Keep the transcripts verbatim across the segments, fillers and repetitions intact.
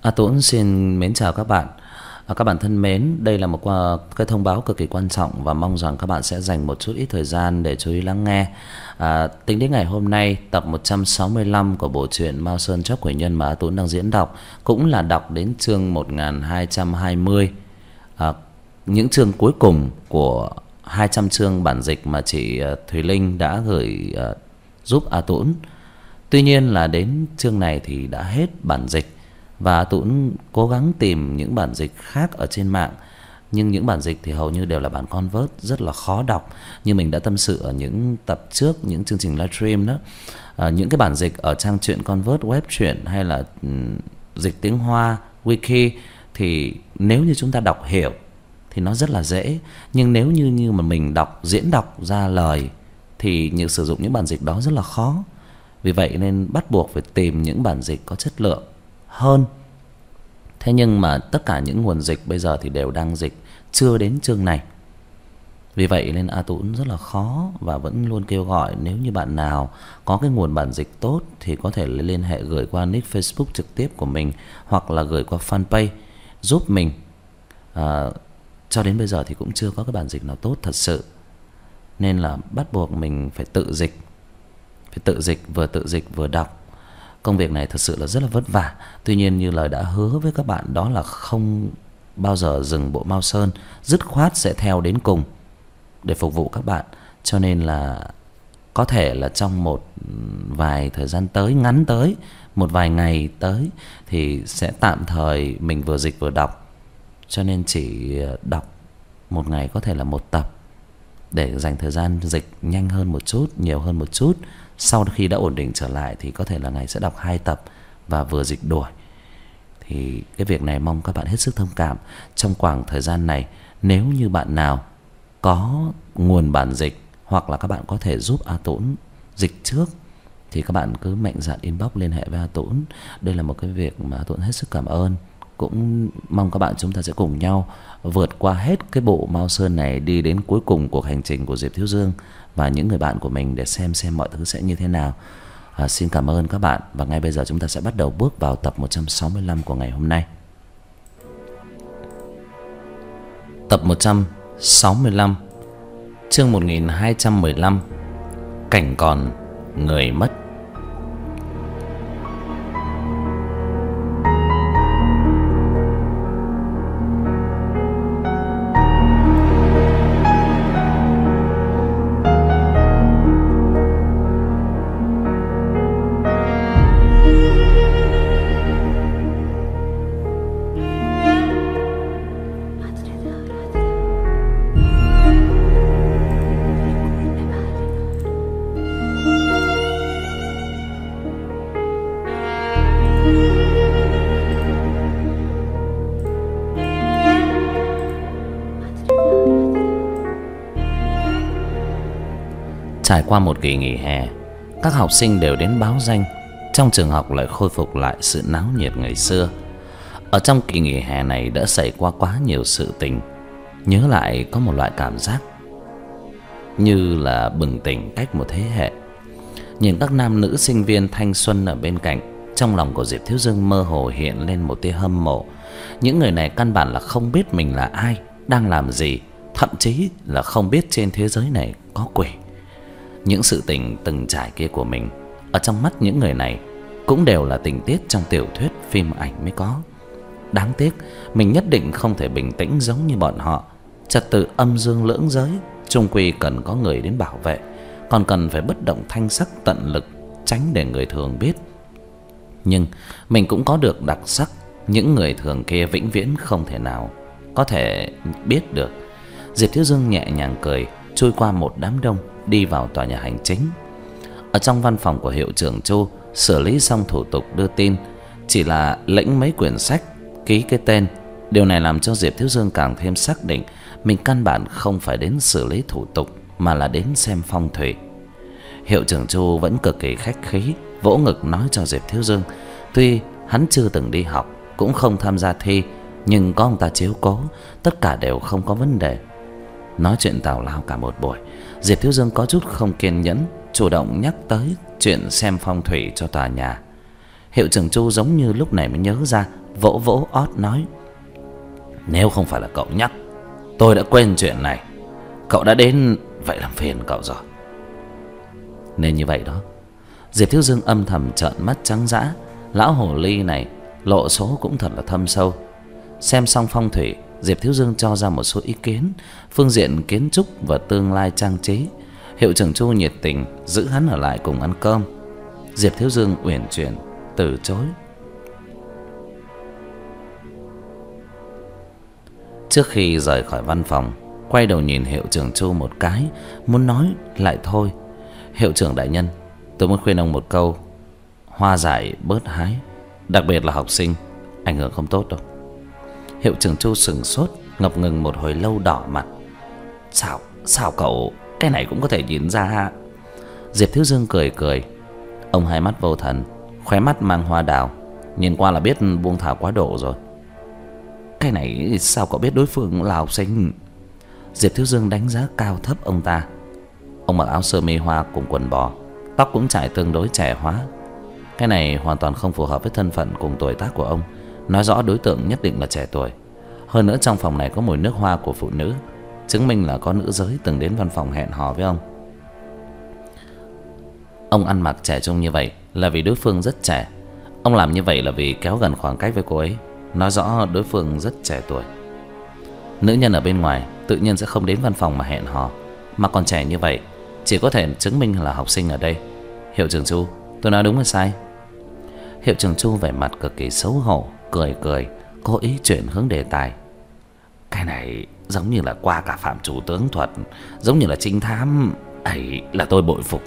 A Tuấn xin mến chào các bạn. À, các bạn thân mến, đây là một qua cái thông báo cực kỳ quan trọng và mong rằng các bạn sẽ dành một chút ít thời gian để chú ý lắng nghe. À, tính đến ngày hôm nay, tập một trăm sáu mươi lăm của bộ truyện Mao Sơn Tróc Quỷ Nhân mà A Tuấn đang diễn đọc cũng là đọc đến chương một nghìn hai trăm hai mươi. À, những chương cuối cùng của hai trăm chương bản dịch mà chị Thùy Linh đã gửi uh, giúp A Tuấn. Tuy nhiên là đến chương này thì đã hết bản dịch. Và Tuấn cố gắng tìm những bản dịch khác ở trên mạng, nhưng những bản dịch thì hầu như đều là bản convert, rất là khó đọc. Như mình đã tâm sự ở những tập trước, những chương trình livestream đó, à, những cái bản dịch ở trang truyện convert, web truyện hay là um, dịch tiếng Hoa, wiki thì nếu như chúng ta đọc hiểu thì nó rất là dễ. Nhưng nếu như như mà mình đọc, diễn đọc ra lời thì như sử dụng những bản dịch đó rất là khó. Vì vậy nên bắt buộc phải tìm những bản dịch có chất lượng hơn. Thế nhưng mà tất cả những nguồn dịch bây giờ thì đều đang dịch chưa đến chương này. Vì vậy nên A Tuấn rất là khó và vẫn luôn kêu gọi nếu như bạn nào có cái nguồn bản dịch tốt thì có thể liên hệ gửi qua nick Facebook trực tiếp của mình hoặc là gửi qua fanpage giúp mình. À, cho đến bây giờ thì cũng chưa có cái bản dịch nào tốt thật sự, nên là bắt buộc mình phải tự dịch. Phải tự dịch, vừa tự dịch vừa đọc. Công việc này thật sự là rất là vất vả. Tuy nhiên như lời đã hứa với các bạn, đó là không bao giờ dừng bộ Mao Sơn, dứt khoát sẽ theo đến cùng để phục vụ các bạn. Cho nên là có thể là trong một vài thời gian tới, ngắn tới, một vài ngày tới thì sẽ tạm thời mình vừa dịch vừa đọc. Cho nên chỉ đọc một ngày có thể là một tập, để dành thời gian dịch nhanh hơn một chút, nhiều hơn một chút. Sau khi đã ổn định trở lại thì có thể là ngày sẽ đọc hai tập và vừa dịch đuổi. Thì cái việc này mong các bạn hết sức thông cảm. Trong khoảng thời gian này, nếu như bạn nào có nguồn bản dịch hoặc là các bạn có thể giúp A Tuấn dịch trước thì các bạn cứ mạnh dạn inbox liên hệ với A Tuấn. Đây là một cái việc mà A Tuấn hết sức cảm ơn. Cũng mong các bạn chúng ta sẽ cùng nhau vượt qua hết cái bộ Mao Sơn này, đi đến cuối cùng cuộc hành trình của Diệp Thiếu Dương và những người bạn của mình để xem xem mọi thứ sẽ như thế nào. À, xin cảm ơn các bạn. Và ngay bây giờ chúng ta sẽ bắt đầu bước vào tập một trăm sáu mươi lăm của ngày hôm nay. Tập một trăm sáu mươi lăm, chương một nghìn hai trăm mười lăm, cảnh còn người mất. Trải qua một kỳ nghỉ hè, các học sinh đều đến báo danh. Trong trường học lại khôi phục lại sự náo nhiệt ngày xưa. Ở trong kỳ nghỉ hè này đã xảy qua quá nhiều sự tình. Nhớ lại có một loại cảm giác như là bừng tỉnh cách một thế hệ. Nhìn các nam nữ sinh viên thanh xuân ở bên cạnh, trong lòng của Diệp Thiếu Dương mơ hồ hiện lên một tia hâm mộ. Những người này căn bản là không biết mình là ai, đang làm gì, thậm chí là không biết trên thế giới này có quỷ. Những sự tình từng trải kia của mình, ở trong mắt những người này cũng đều là tình tiết trong tiểu thuyết, phim ảnh mới có. Đáng tiếc mình nhất định không thể bình tĩnh giống như bọn họ. Trật tự âm dương lưỡng giới chung quy cần có người đến bảo vệ, còn cần phải bất động thanh sắc tận lực, tránh để người thường biết. Nhưng mình cũng có được đặc sắc những người thường kia vĩnh viễn không thể nào có thể biết được. Diệp Thiếu Dương nhẹ nhàng cười, trôi qua một đám đông, đi vào tòa nhà hành chính. Ở trong văn phòng của hiệu trưởng Chu, xử lý xong thủ tục đưa tin, chỉ là lĩnh mấy quyển sách, ký cái tên. Điều này làm cho Diệp Thiếu Dương càng thêm xác định mình căn bản không phải đến xử lý thủ tục mà là đến xem phong thủy. Hiệu trưởng Chu vẫn cực kỳ khách khí, vỗ ngực nói cho Diệp Thiếu Dương, tuy hắn chưa từng đi học, cũng không tham gia thi, nhưng có ông ta chiếu cố, tất cả đều không có vấn đề. Nói chuyện tào lao cả một buổi, Diệp Thiếu Dương có chút không kiên nhẫn, chủ động nhắc tới chuyện xem phong thủy cho tòa nhà. Hiệu trưởng Chu giống như lúc này mới nhớ ra, vỗ vỗ ót nói: "Nếu không phải là cậu nhắc, tôi đã quên chuyện này. Cậu đã đến, vậy làm phiền cậu rồi." Nên như vậy đó, Diệp Thiếu Dương âm thầm trợn mắt trắng dã. Lão hồ ly này lộ số cũng thật là thâm sâu. Xem xong phong thủy, Diệp Thiếu Dương cho ra một số ý kiến phương diện kiến trúc và tương lai trang trí. Hiệu trưởng Chu nhiệt tình giữ hắn ở lại cùng ăn cơm. Diệp Thiếu Dương uyển chuyển từ chối. Trước khi rời khỏi văn phòng, quay đầu nhìn hiệu trưởng Chu một cái, muốn nói lại thôi. "Hiệu trưởng đại nhân, tôi muốn khuyên ông một câu, hoa dại bớt hái, đặc biệt là học sinh, ảnh hưởng không tốt đâu." Hiệu trưởng Chu sững sốt, ngập ngừng một hồi lâu đỏ mặt. Sao, sao cậu cái này cũng có thể nhìn ra? Diệp Thiếu Dương cười cười. Ông hai mắt vô thần, khóe mắt mang hoa đào, nhìn qua là biết buông thả quá độ rồi. "Cái này sao cậu biết đối phương là học sinh?" Diệp Thiếu Dương đánh giá cao thấp ông ta. Ông mặc áo sơ mi hoa cùng quần bò, tóc cũng trải tương đối trẻ hóa. Cái này hoàn toàn không phù hợp với thân phận cùng tuổi tác của ông, nói rõ đối tượng nhất định là trẻ tuổi. Hơn nữa trong phòng này có mùi nước hoa của phụ nữ, chứng minh là có nữ giới từng đến văn phòng hẹn hò với ông. Ông ăn mặc trẻ trung như vậy là vì đối phương rất trẻ. Ông làm như vậy là vì kéo gần khoảng cách với cô ấy, nói rõ đối phương rất trẻ tuổi. Nữ nhân ở bên ngoài tự nhiên sẽ không đến văn phòng mà hẹn hò, mà còn trẻ như vậy chỉ có thể chứng minh là học sinh ở đây. Hiệu trưởng Chu, tôi nói đúng hay sai? Hiệu trưởng Chu vẻ mặt cực kỳ xấu hổ, cười cười, cố ý chuyển hướng đề tài. "Cái này giống như là qua cả phạm chủ tướng thuật, giống như là trinh thám, ấy là tôi bội phục."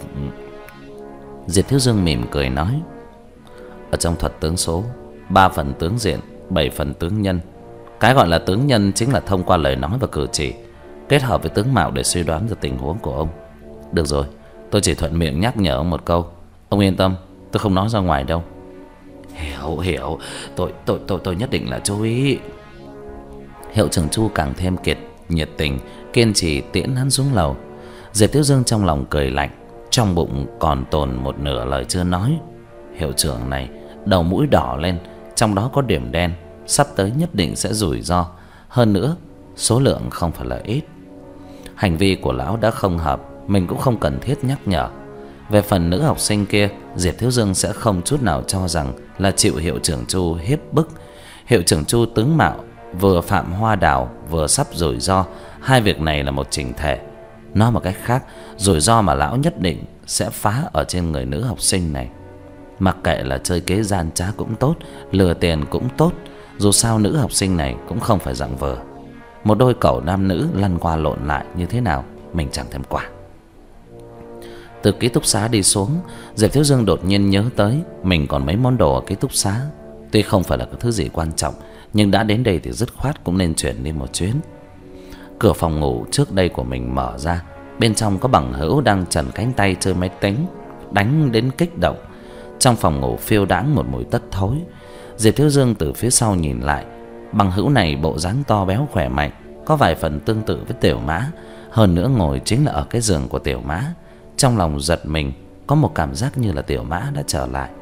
Diệp Thiếu Dương mỉm cười nói: "Ở trong thuật tướng số, ba phần tướng diện, bảy phần tướng nhân. Cái gọi là tướng nhân chính là thông qua lời nói và cử chỉ, kết hợp với tướng mạo để suy đoán được tình huống của ông. Được rồi, tôi chỉ thuận miệng nhắc nhở ông một câu. Ông yên tâm, tôi không nói ra ngoài đâu." "Hiểu, hiểu, tôi, tôi, tôi, tôi nhất định là chú ý." Hiệu trưởng Chu càng thêm kiệt nhiệt tình, kiên trì tiễn hắn xuống lầu. Diệp Thiếu Dương trong lòng cười lạnh, trong bụng còn tồn một nửa lời chưa nói. Hiệu trưởng này đầu mũi đỏ lên, trong đó có điểm đen, sắp tới nhất định sẽ rủi ro. Hơn nữa số lượng không phải là ít. Hành vi của lão đã không hợp, mình cũng không cần thiết nhắc nhở. Về phần nữ học sinh kia, Diệp Thiếu Dương sẽ không chút nào cho rằng là chịu hiệu trưởng Chu hiếp bức. Hiệu trưởng Chu tướng mạo vừa phạm hoa đào vừa sắp rủi ro, hai việc này là một chỉnh thể. Nói một cách khác, rủi ro mà lão nhất định sẽ phá ở trên người nữ học sinh này. Mặc kệ là chơi kế gian trá cũng tốt, lừa tiền cũng tốt, dù sao nữ học sinh này cũng không phải dạng vờ. Một đôi cẩu nam nữ lăn qua lộn lại như thế nào mình chẳng thèm quản. Từ ký túc xá đi xuống, Diệp Thiếu Dương đột nhiên nhớ tới mình còn mấy món đồ ở ký túc xá. Tuy không phải là cái thứ gì quan trọng, nhưng đã đến đây thì dứt khoát cũng nên chuyển đi một chuyến. Cửa phòng ngủ trước đây của mình mở ra, bên trong có bằng hữu đang chần cánh tay chơi máy tính, đánh đến kích động. Trong phòng ngủ phiêu đãng một mùi tất thối. Diệp Thiếu Dương từ phía sau nhìn lại, bằng hữu này bộ dáng to béo khỏe mạnh, có vài phần tương tự với Tiểu Mã, hơn nữa ngồi chính là ở cái giường của Tiểu Mã. Trong lòng giật mình, có một cảm giác như là Tiểu Mã đã trở lại.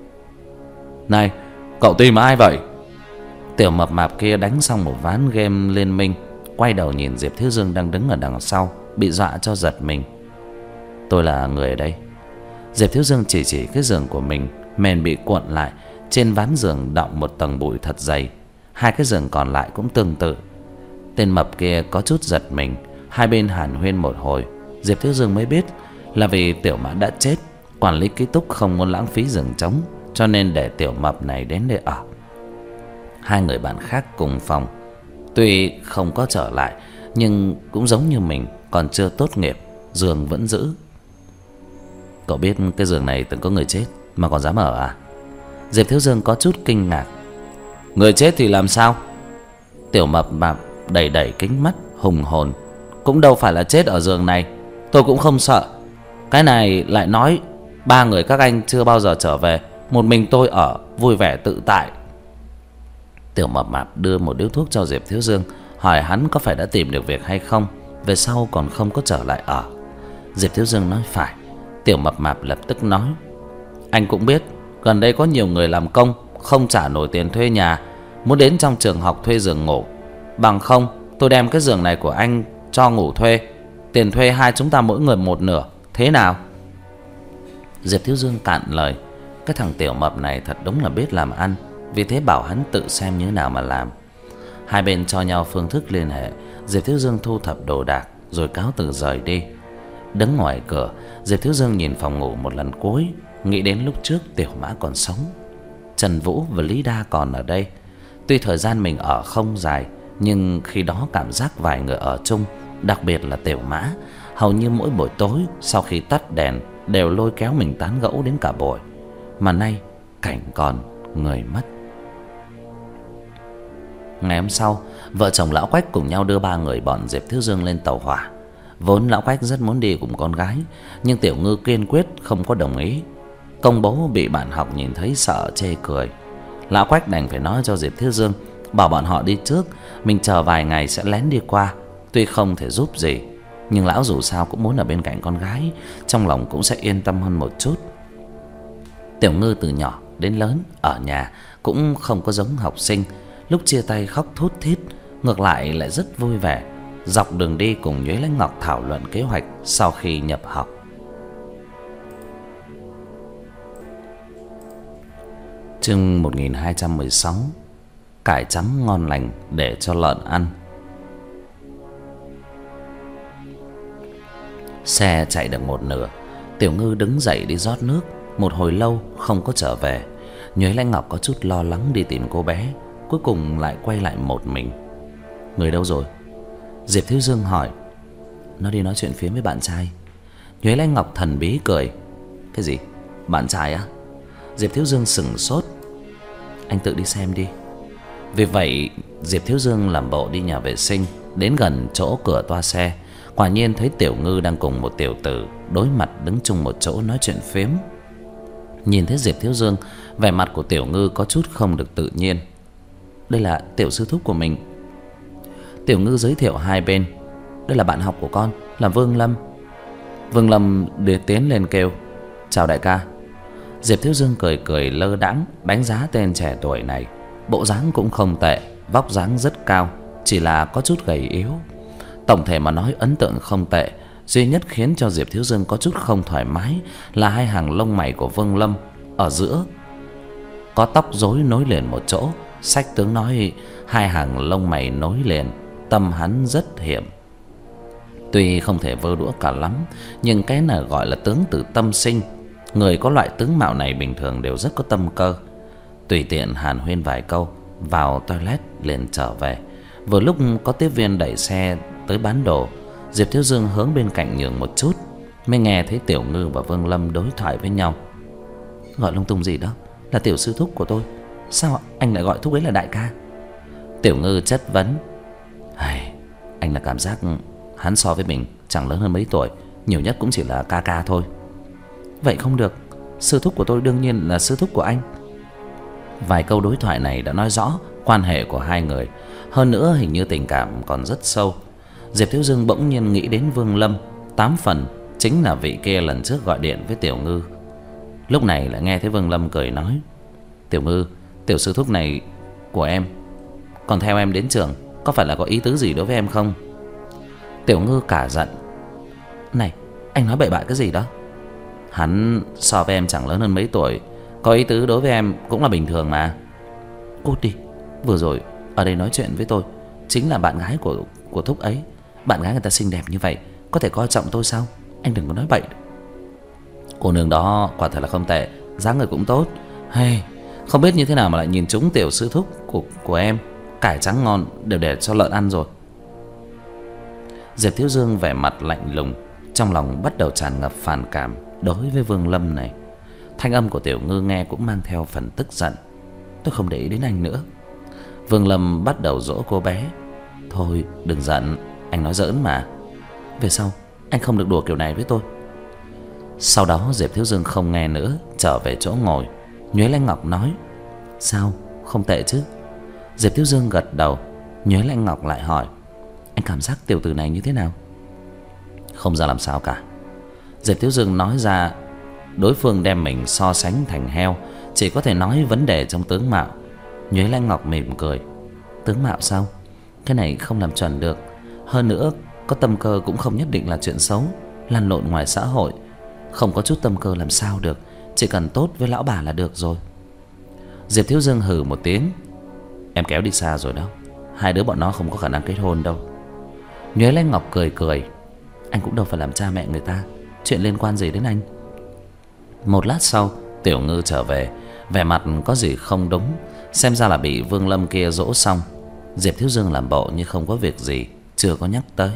"Này, cậu tìm ai vậy?" Tiểu mập mạp kia đánh xong một ván game liên minh, quay đầu nhìn Diệp Thiếu Dương đang đứng ở đằng sau, bị dọa cho giật mình. "Tôi là người ở đây." Diệp Thiếu Dương chỉ chỉ cái giường của mình, mền bị cuộn lại, trên ván giường đọng một tầng bụi thật dày. Hai cái giường còn lại cũng tương tự. Tên mập kia có chút giật mình. Hai bên hàn huyên một hồi, Diệp Thiếu Dương mới biết là vì Tiểu Mã đã chết, quản lý ký túc không muốn lãng phí giường trống, cho nên để Tiểu mập này đến đây ở. Hai người bạn khác cùng phòng, tuy không có trở lại, nhưng cũng giống như mình, còn chưa tốt nghiệp, giường vẫn giữ. "Cậu biết cái giường này từng có người chết mà còn dám ở à?" Diệp Thiếu Dương có chút kinh ngạc. "Người chết thì làm sao?" Tiểu mập mạp đẩy đẩy kính mắt hùng hồn. "Cũng đâu phải là chết ở giường này, tôi cũng không sợ. Cái này lại nói ba người các anh chưa bao giờ trở về, một mình tôi ở vui vẻ tự tại." Tiểu mập mạp đưa một điếu thuốc cho Diệp Thiếu Dương, hỏi hắn có phải đã tìm được việc hay không, về sau còn không có trở lại ở. Diệp Thiếu Dương nói phải. Tiểu mập mạp lập tức nói: "Anh cũng biết Gần đây có nhiều người làm công không trả nổi tiền thuê nhà, muốn đến trong trường học thuê giường ngủ. Bằng không tôi đem cái giường này của anh cho ngủ thuê, tiền thuê hai chúng ta mỗi người một nửa, thế nào?" Diệp Thiếu Dương cạn lời. Cái thằng tiểu mập này thật đúng là biết làm ăn, vì thế bảo hắn tự xem như thế nào mà làm. Hai bên cho nhau phương thức liên hệ. Diệp Thiếu Dương thu thập đồ đạc rồi cáo từ rời đi. Đứng ngoài cửa, Diệp Thiếu Dương nhìn phòng ngủ một lần cuối, nghĩ đến lúc trước Tiểu Mã còn sống, Trần Vũ và Lý Đa còn ở đây. Tuy thời gian mình ở không dài, nhưng khi đó cảm giác vài người ở chung, đặc biệt là Tiểu Mã, hầu như mỗi buổi tối sau khi tắt đèn đều lôi kéo mình tán gẫu đến cả buổi. Mà nay cảnh còn người mất. Ngày hôm sau, vợ chồng lão Quách cùng nhau đưa ba người bọn Diệp Thiếu Dương lên tàu hỏa. Vốn lão Quách rất muốn đi cùng con gái, nhưng Tiểu Ngư kiên quyết không có đồng ý. Công bố bị bạn học nhìn thấy sợ chê cười. Lão Quách đành phải nói cho Diệp Thiếu Dương bảo bọn họ đi trước, mình chờ vài ngày sẽ lén đi qua. Tuy không thể giúp gì, nhưng lão dù sao cũng muốn ở bên cạnh con gái, trong lòng cũng sẽ yên tâm hơn một chút. Tiểu Ngư từ nhỏ đến lớn ở nhà cũng không có giống học sinh, lúc chia tay khóc thút thít, ngược lại lại rất vui vẻ. Dọc đường đi cùng Nhuế Lãnh Ngọc thảo luận kế hoạch sau khi nhập học. Chương một nghìn hai trăm mười sáu. Cải chấm ngon lành để cho lợn ăn. Xe chạy được một nửa, Tiểu Ngư đứng dậy đi rót nước. Một hồi lâu không có trở về. Nhuế Lãnh Ngọc có chút lo lắng đi tìm cô bé, cuối cùng lại quay lại một mình. "Người đâu rồi?" Diệp Thiếu Dương hỏi. "Nó đi nói chuyện phiếm với bạn trai." Nhuế Lãnh Ngọc thần bí cười. "Cái gì? Bạn trai á?" Diệp Thiếu Dương sững sốt. "Anh tự đi xem đi." Vì vậy Diệp Thiếu Dương làm bộ đi nhà vệ sinh, đến gần chỗ cửa toa xe, quả nhiên thấy Tiểu Ngư đang cùng một tiểu tử đối mặt đứng chung một chỗ nói chuyện phiếm. Nhìn thấy Diệp Thiếu Dương, vẻ mặt của Tiểu Ngư có chút không được tự nhiên. "Đây là tiểu sư thúc của mình." Tiểu Ngư giới thiệu hai bên. "Đây là bạn học của con, là Vương Lâm." Vương Lâm đưa tiến lên kêu, "Chào đại ca." Diệp Thiếu Dương cười cười lơ đãng đánh giá tên trẻ tuổi này. Bộ dáng cũng không tệ, vóc dáng rất cao, chỉ là có chút gầy yếu. Tổng thể mà nói ấn tượng không tệ. Duy nhất khiến cho Diệp Thiếu Dương có chút không thoải mái là hai hàng lông mày của Vương Lâm ở giữa có tóc rối nối liền một chỗ. Sách tướng nói hai hàng lông mày nối liền, tâm hắn rất hiểm. Tuy không thể vơ đũa cả lắm, nhưng cái nào gọi là tướng tử tâm sinh. Người có loại tướng mạo này bình thường đều rất có tâm cơ. Tùy tiện hàn huyên vài câu, vào toilet liền trở về. Vừa lúc có tiếp viên đẩy xe tới bán đồ, Diệp Thiếu Dương hướng bên cạnh nhường một chút, mới nghe thấy Tiểu Ngư và Vương Lâm đối thoại với nhau. "Gọi lung tung gì đó? Là tiểu sư thúc của tôi. Sao anh lại gọi thúc ấy là đại ca?" Tiểu Ngư chất vấn. "Ai, anh là cảm giác hắn so với mình chẳng lớn hơn mấy tuổi, nhiều nhất cũng chỉ là ca ca thôi." "Vậy không được, sư thúc của tôi đương nhiên là sư thúc của anh." Vài câu đối thoại này đã nói rõ quan hệ của hai người. Hơn nữa hình như tình cảm còn rất sâu. Diệp Thiếu Dương bỗng nhiên nghĩ đến Vương Lâm, tám phần chính là vị kia lần trước gọi điện với Tiểu Ngư. Lúc này lại nghe thấy Vương Lâm cười nói, "Tiểu Ngư, tiểu sư thúc này của em còn theo em đến trường, có phải là có ý tứ gì đối với em không?" Tiểu Ngư cả giận. "Này, anh nói bậy bạ cái gì đó? Hắn so với em chẳng lớn hơn mấy tuổi, có ý tứ đối với em cũng là bình thường mà." "Cút đi, vừa rồi ở đây nói chuyện với tôi chính là bạn gái của của thúc ấy. Bạn gái người ta xinh đẹp như vậy, có thể coi trọng tôi sao? Anh đừng có nói bậy." "Cô nương đó quả thật là không tệ, dáng người cũng tốt. Hey, không biết như thế nào mà lại nhìn trúng tiểu sư thúc của của em. Cải trắng ngon đều để cho lợn ăn rồi." Diệp Thiếu Dương vẻ mặt lạnh lùng, trong lòng bắt đầu tràn ngập phản cảm đối với Vương Lâm này. Thanh âm của Tiểu Ngư nghe cũng mang theo phần tức giận. "Tôi không để ý đến anh nữa." Vương Lâm bắt đầu dỗ cô bé. "Thôi đừng giận, anh nói giỡn mà. Về sau anh không được đùa kiểu này với tôi." Sau đó Diệp Thiếu Dương không nghe nữa, trở về chỗ ngồi. Nhuế Lãnh Ngọc nói, "Sao, không tệ chứ?" Diệp Thiếu Dương gật đầu. Nhuế Lãnh Ngọc lại hỏi, "Anh cảm giác tiểu tử này như thế nào?" "Không ra làm sao cả." Diệp Thiếu Dương nói ra đối phương đem mình so sánh thành heo, chỉ có thể nói vấn đề trong tướng mạo. Nhuế Lãnh Ngọc mỉm cười. Tướng mạo sao? Cái này không làm chuẩn được. Hơn nữa, có tâm cơ cũng không nhất định là chuyện xấu. Lăn lộn ngoài xã hội, không có chút tâm cơ làm sao được. Chỉ cần tốt với lão bà là được rồi. Diệp Thiếu Dương hừ một tiếng. Em kéo đi xa rồi đó. Hai đứa bọn nó không có khả năng kết hôn đâu. Nhuế Lãnh Ngọc cười cười. Anh cũng đâu phải làm cha mẹ người ta, chuyện liên quan gì đến anh. Một lát sau, Tiểu Ngư trở về, vẻ mặt có gì không đúng. Xem ra là bị Vương Lâm kia dỗ xong. Diệp Thiếu Dương làm bộ như không có việc gì, chưa có nhắc tới.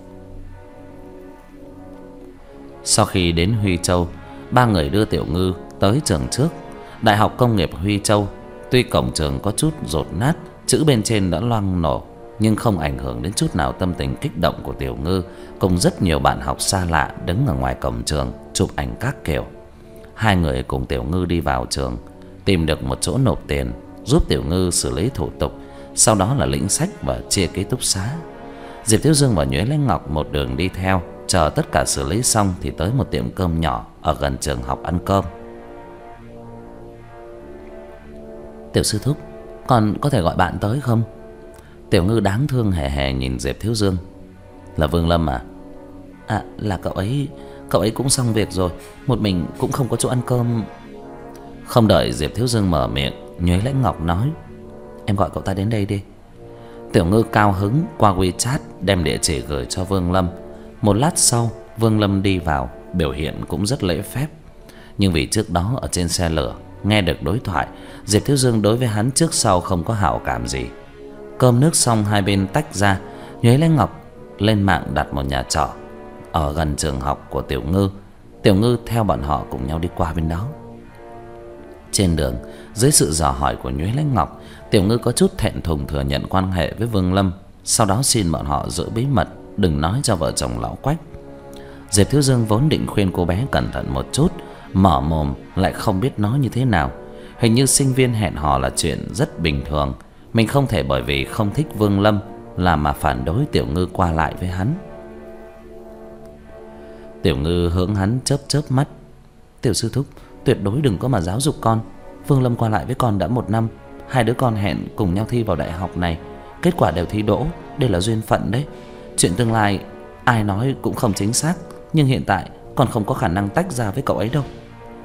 Sau khi đến Huy Châu, ba người đưa Tiểu Ngư tới trường trước, Đại học Công nghiệp Huy Châu. Tuy cổng trường có chút dột nát, chữ bên trên đã loang nổ, nhưng không ảnh hưởng đến chút nào tâm tình kích động của Tiểu Ngư cùng rất nhiều bạn học xa lạ đứng ở ngoài cổng trường chụp ảnh các kiểu. Hai người cùng Tiểu Ngư đi vào trường, tìm được một chỗ nộp tiền, giúp Tiểu Ngư xử lý thủ tục, sau đó là lĩnh sách và chia ký túc xá. Diệp Thiếu Dương và Nhuế Lãnh Ngọc một đường đi theo, chờ tất cả xử lý xong thì tới một tiệm cơm nhỏ ở gần trường học ăn cơm. Tiểu sư thúc, con có thể gọi bạn tới không? Tiểu Ngư đáng thương hề hề nhìn Diệp Thiếu Dương. Là Vương Lâm à? À, là cậu ấy. Cậu ấy cũng xong việc rồi, một mình cũng không có chỗ ăn cơm. Không đợi Diệp Thiếu Dương mở miệng, Nhuế Lãnh Ngọc nói, em gọi cậu ta đến đây đi. Tiểu Ngư cao hứng qua WeChat đem địa chỉ gửi cho Vương Lâm. Một lát sau, Vương Lâm đi vào, biểu hiện cũng rất lễ phép. Nhưng vì trước đó ở trên xe lửa nghe được đối thoại, Diệp Thiếu Dương đối với hắn trước sau không có hảo cảm gì. Cơm nước xong, hai bên tách ra. Nhuế Lãnh Ngọc lên mạng đặt một nhà trọ ở gần trường học của Tiểu Ngư. Tiểu Ngư theo bọn họ cùng nhau đi qua bên đó. Trên đường, dưới sự dò hỏi của Nhuế Lãnh Ngọc, Tiểu Ngư có chút thẹn thùng thừa nhận quan hệ với Vương Lâm, sau đó xin bọn họ giữ bí mật, đừng nói cho vợ chồng lão Quách. Diệp Thiếu Dương vốn định khuyên cô bé cẩn thận một chút, mở mồm lại không biết nói như thế nào. Hình như sinh viên hẹn hò là chuyện rất bình thường, mình không thể bởi vì không thích Vương Lâm là mà phản đối Tiểu Ngư qua lại với hắn. Tiểu Ngư hướng hắn chớp chớp mắt. Tiểu sư thúc, tuyệt đối đừng có mà giáo dục con. Vương Lâm qua lại với con đã một năm, hai đứa con hẹn cùng nhau thi vào đại học này, kết quả đều thi đỗ, đây là duyên phận đấy. Chuyện tương lai ai nói cũng không chính xác, nhưng hiện tại con không có khả năng tách ra với cậu ấy đâu.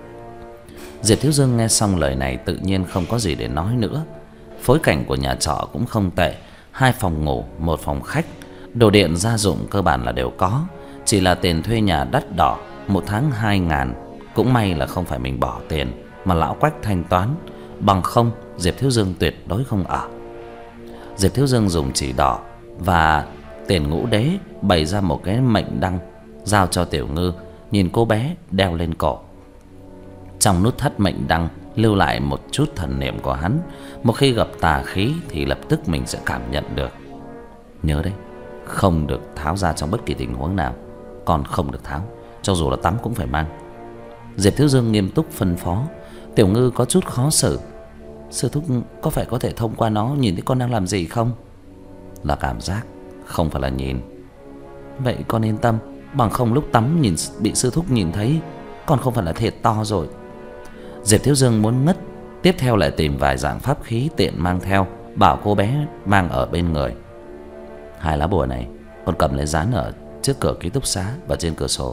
Diệp Thiếu Dương nghe xong lời này tự nhiên không có gì để nói nữa. Phối cảnh của nhà trọ cũng không tệ, hai phòng ngủ, một phòng khách, đồ điện gia dụng cơ bản là đều có. Chỉ là tiền thuê nhà đắt đỏ, một tháng hai ngàn. Cũng may là không phải mình bỏ tiền mà lão Quách thanh toán, bằng không Diệp Thiếu Dương tuyệt đối không ở. Diệp Thiếu Dương dùng chỉ đỏ và tiền ngũ đế bày ra một cái mệnh đăng, giao cho Tiểu Ngư, nhìn cô bé đeo lên cổ. Trong nút thắt mệnh đăng lưu lại một chút thần niệm của hắn, một khi gặp tà khí thì lập tức mình sẽ cảm nhận được. Nhớ đấy, không được tháo ra trong bất kỳ tình huống nào, còn không được tháo, cho dù là tắm cũng phải mang. Diệp Thiếu Dương nghiêm túc phân phó. Tiểu Ngư có chút khó xử. Sư thúc có phải có thể thông qua nó nhìn thấy con đang làm gì không? Là cảm giác, không phải là nhìn. Vậy con yên tâm, bằng không lúc tắm nhìn bị sư thúc nhìn thấy, con không phải là thiệt to rồi. Diệp Thiếu Dương muốn ngất, tiếp theo lại tìm vài dạng pháp khí tiện mang theo, bảo cô bé mang ở bên người. Hai lá bùa này con cầm lấy dán ở trước cửa ký túc xá và trên cửa sổ.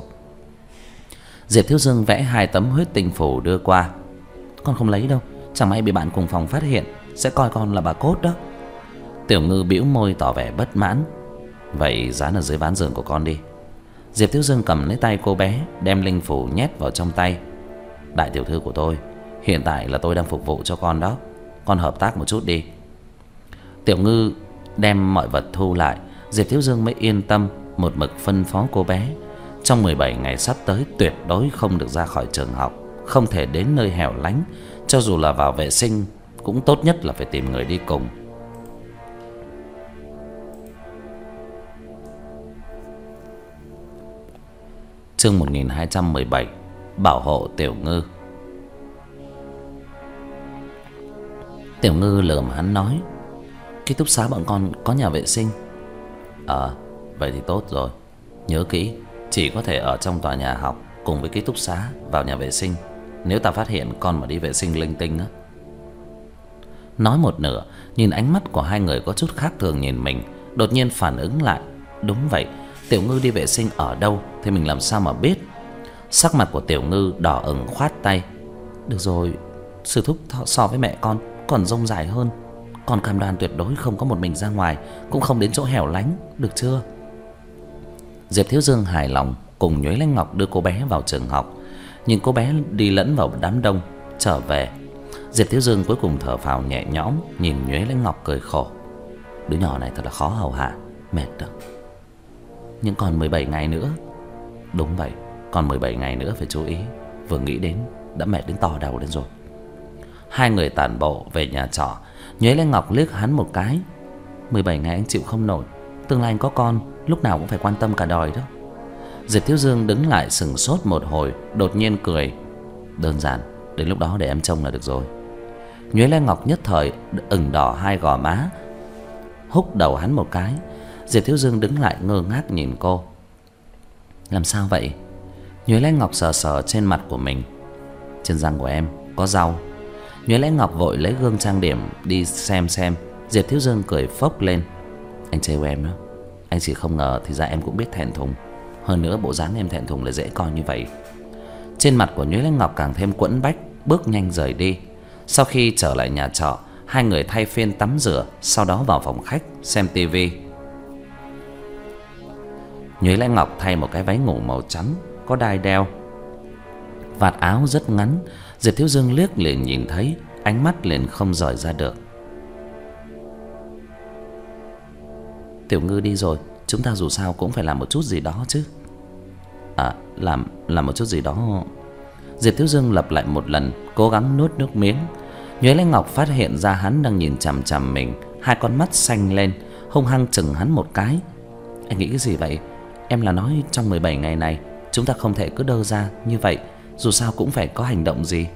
Diệp Thiếu Dương vẽ hai tấm huyết tinh phù đưa qua. Con không lấy đâu, chẳng may bị bạn cùng phòng phát hiện, sẽ coi con là bà cốt đó. Tiểu Ngư bĩu môi tỏ vẻ bất mãn. Vậy dán ở dưới ván giường của con đi. Diệp Thiếu Dương cầm lấy tay cô bé, đem linh phù nhét vào trong tay. Đại tiểu thư của tôi, hiện tại là tôi đang phục vụ cho con đó, con hợp tác một chút đi. Tiểu Ngư đem mọi vật thu lại, Diệp Thiếu Dương mới yên tâm, một mực phân phó cô bé trong mười bảy ngày sắp tới tuyệt đối không được ra khỏi trường học, không thể đến nơi hẻo lánh, cho dù là vào vệ sinh cũng tốt nhất là phải tìm người đi cùng. Chương một nghìn hai trăm mười bảy, bảo hộ Tiểu Ngư. Tiểu Ngư lườm hắn nói, ký túc xá bọn con có nhà vệ sinh. Ờ, à, vậy thì tốt rồi. Nhớ kỹ, chỉ có thể ở trong tòa nhà học cùng với ký túc xá vào nhà vệ sinh. nếu ta phát hiện con mà đi vệ sinh linh tinh á. Nói một nửa, nhìn ánh mắt của hai người có chút khác thường nhìn mình, đột nhiên phản ứng lại. Đúng vậy, Tiểu Ngư đi vệ sinh ở đâu thì mình làm sao mà biết. Sắc mặt của Tiểu Ngư đỏ ửng khoát tay. Được rồi, sư thúc so với mẹ con còn rông dài hơn. Con cam đoan tuyệt đối không có một mình ra ngoài, cũng không đến chỗ hẻo lánh, được chưa? Diệp Thiếu Dương hài lòng cùng Nhuế Lãnh Ngọc đưa cô bé vào trường học. Nhưng cô bé đi lẫn vào đám đông trở về. Diệp Thiếu Dương cuối cùng thở phào nhẹ nhõm, nhìn Nhuế Lãnh Ngọc cười khổ. Đứa nhỏ này thật là khó hầu hạ, mệt đó. Nhưng còn mười bảy ngày nữa. Đúng vậy, còn mười bảy ngày nữa phải chú ý. Vừa nghĩ đến đã mệt đến to đầu lên rồi. Hai người tản bộ về nhà trọ. Nhuế Lãnh Ngọc liếc hắn một cái. Mười bảy ngày anh chịu không nổi. Tương lai anh có con, lúc nào cũng phải quan tâm cả đời đó. Diệp Thiếu Dương đứng lại sững sốt một hồi, đột nhiên cười. Đơn giản, đến lúc đó để em trông là được rồi. Nhuế Lãnh Ngọc nhất thời ửng đỏ hai gò má, húc đầu hắn một cái. Diệp Thiếu Dương đứng lại ngơ ngác nhìn cô. Làm sao vậy? Nhuế Lãnh Ngọc sờ sờ trên mặt của mình. Trên răng của em có rau. Nhuế Lãnh Ngọc vội lấy gương trang điểm đi xem xem. Diệp Thiếu Dương cười phốc lên. Anh trêu em đó. Anh chỉ không ngờ thì ra em cũng biết thẹn thùng. Hơn nữa bộ dáng em thẹn thùng là dễ coi như vậy. Trên mặt của Nhuế Lãnh Ngọc càng thêm quẫn bách, bước nhanh rời đi. Sau khi trở lại nhà trọ, hai người thay phiên tắm rửa, sau đó vào phòng khách xem tivi. Nhuế Lãnh Ngọc thay một cái váy ngủ màu trắng có đai đeo, vạt áo rất ngắn. Diệp Thiếu Dương liếc liền nhìn thấy, ánh mắt liền không rời ra được. Tiểu Ngư đi rồi, chúng ta dù sao cũng phải làm một chút gì đó chứ. À, làm làm một chút gì đó. Diệp Thiếu Dương lặp lại một lần, cố gắng nuốt nước miếng. Nhuế Lãnh Ngọc phát hiện ra hắn đang nhìn chằm chằm mình, hai con mắt xanh lên, hung hăng chừng hắn một cái. Anh nghĩ cái gì vậy? Em là nói trong mười bảy ngày này chúng ta không thể cứ đơ ra như vậy, dù sao cũng phải có hành động gì.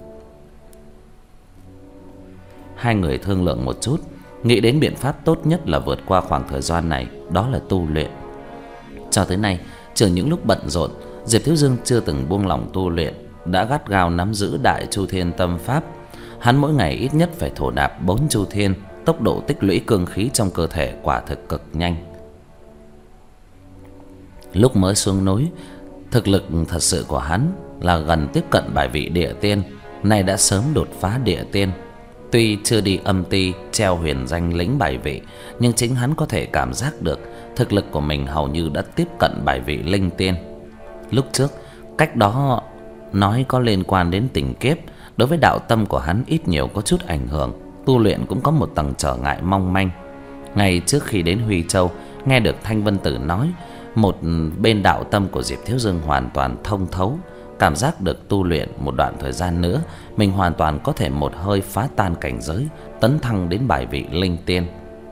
Hai người thương lượng một chút, nghĩ đến biện pháp tốt nhất là vượt qua khoảng thời gian này, đó là tu luyện. Cho tới nay, trừ những lúc bận rộn, Diệp Thiếu Dương chưa từng buông lỏng tu luyện, đã gắt gao nắm giữ Đại Chu Thiên Tâm Pháp. Hắn mỗi ngày ít nhất phải thổ nạp bốn chu thiên, tốc độ tích lũy cương khí trong cơ thể quả thực cực nhanh. Lúc mới xuống núi, thực lực thật sự của hắn là gần tiếp cận bài vị địa tiên, nay đã sớm đột phá địa tiên. Tuy chưa đi âm ti treo huyền danh lĩnh bài vị, nhưng chính hắn có thể cảm giác được thực lực của mình hầu như đã tiếp cận bài vị linh tiên. Lúc trước, cách đó nói có liên quan đến tình kiếp, đối với đạo tâm của hắn ít nhiều có chút ảnh hưởng, tu luyện cũng có một tầng trở ngại mong manh. Ngay trước khi đến Huy Châu, nghe được Thanh Vân Tử nói, một bên đạo tâm của Diệp Thiếu Dương hoàn toàn thông thấu, cảm giác được tu luyện một đoạn thời gian nữa, mình hoàn toàn có thể một hơi phá tan cảnh giới, tấn thăng đến bài vị linh tiên.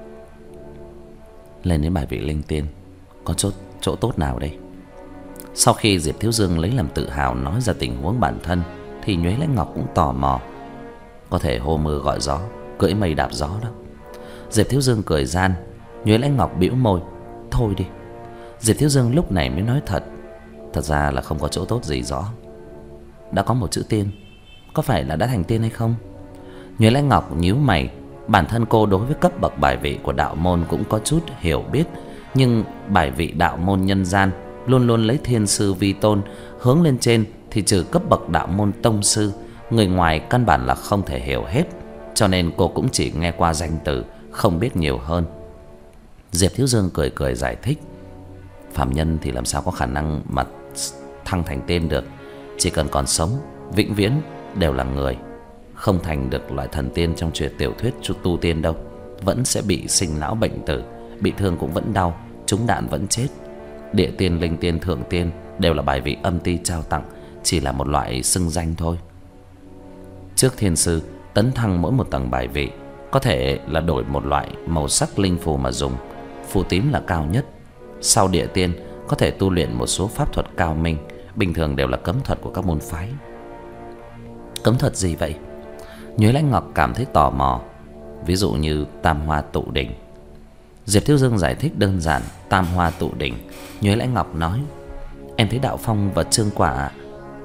Lên đến bài vị linh tiên có chỗ, chỗ tốt nào đây? Sau khi Diệp Thiếu Dương lấy làm tự hào nói ra tình huống bản thân, thì Nhuế Lãnh Ngọc cũng tò mò. Có thể hô mưa gọi gió, cưỡi mây đạp gió đó. Diệp Thiếu Dương cười gian. Nhuế Lãnh Ngọc bĩu môi. Thôi đi. Diệp Thiếu Dương lúc này mới nói thật. Thật ra là không có chỗ tốt gì rõ. Đã có một chữ tiên, có phải là đã thành tiên hay không? Nhuế Lãnh Ngọc nhíu mày. Bản thân cô đối với cấp bậc bài vị của đạo môn cũng có chút hiểu biết, nhưng bài vị đạo môn nhân gian luôn luôn lấy thiên sư vi tôn, hướng lên trên thì trừ cấp bậc đạo môn tông sư, người ngoài căn bản là không thể hiểu hết, cho nên cô cũng chỉ nghe qua danh từ, không biết nhiều hơn. Diệp Thiếu Dương cười cười giải thích. Phạm nhân thì làm sao có khả năng mà thăng thành tiên được, chỉ cần còn sống, vĩnh viễn đều là người, không thành được loại thần tiên trong truyền tiểu thuyết chu tu tiên đâu, vẫn sẽ bị sinh lão bệnh tử, bị thương cũng vẫn đau, trúng đạn vẫn chết. Địa tiên, linh tiên, thượng tiên đều là bài vị âm ti trao tặng, chỉ là một loại xưng danh thôi. Trước thiên sư tấn thăng mỗi một tầng bài vị, có thể là đổi một loại màu sắc linh phù mà dùng, phù tím là cao nhất. Sau địa tiên có thể tu luyện một số pháp thuật cao minh, bình thường đều là cấm thuật của các môn phái. Cấm thuật gì vậy? Nhuế Lãnh Ngọc cảm thấy tò mò. Ví dụ như tam hoa tụ đỉnh. Diệp Thiếu Dương giải thích đơn giản tam hoa tụ đỉnh. Nhuế Lãnh Ngọc nói, em thấy đạo phong và trương quả.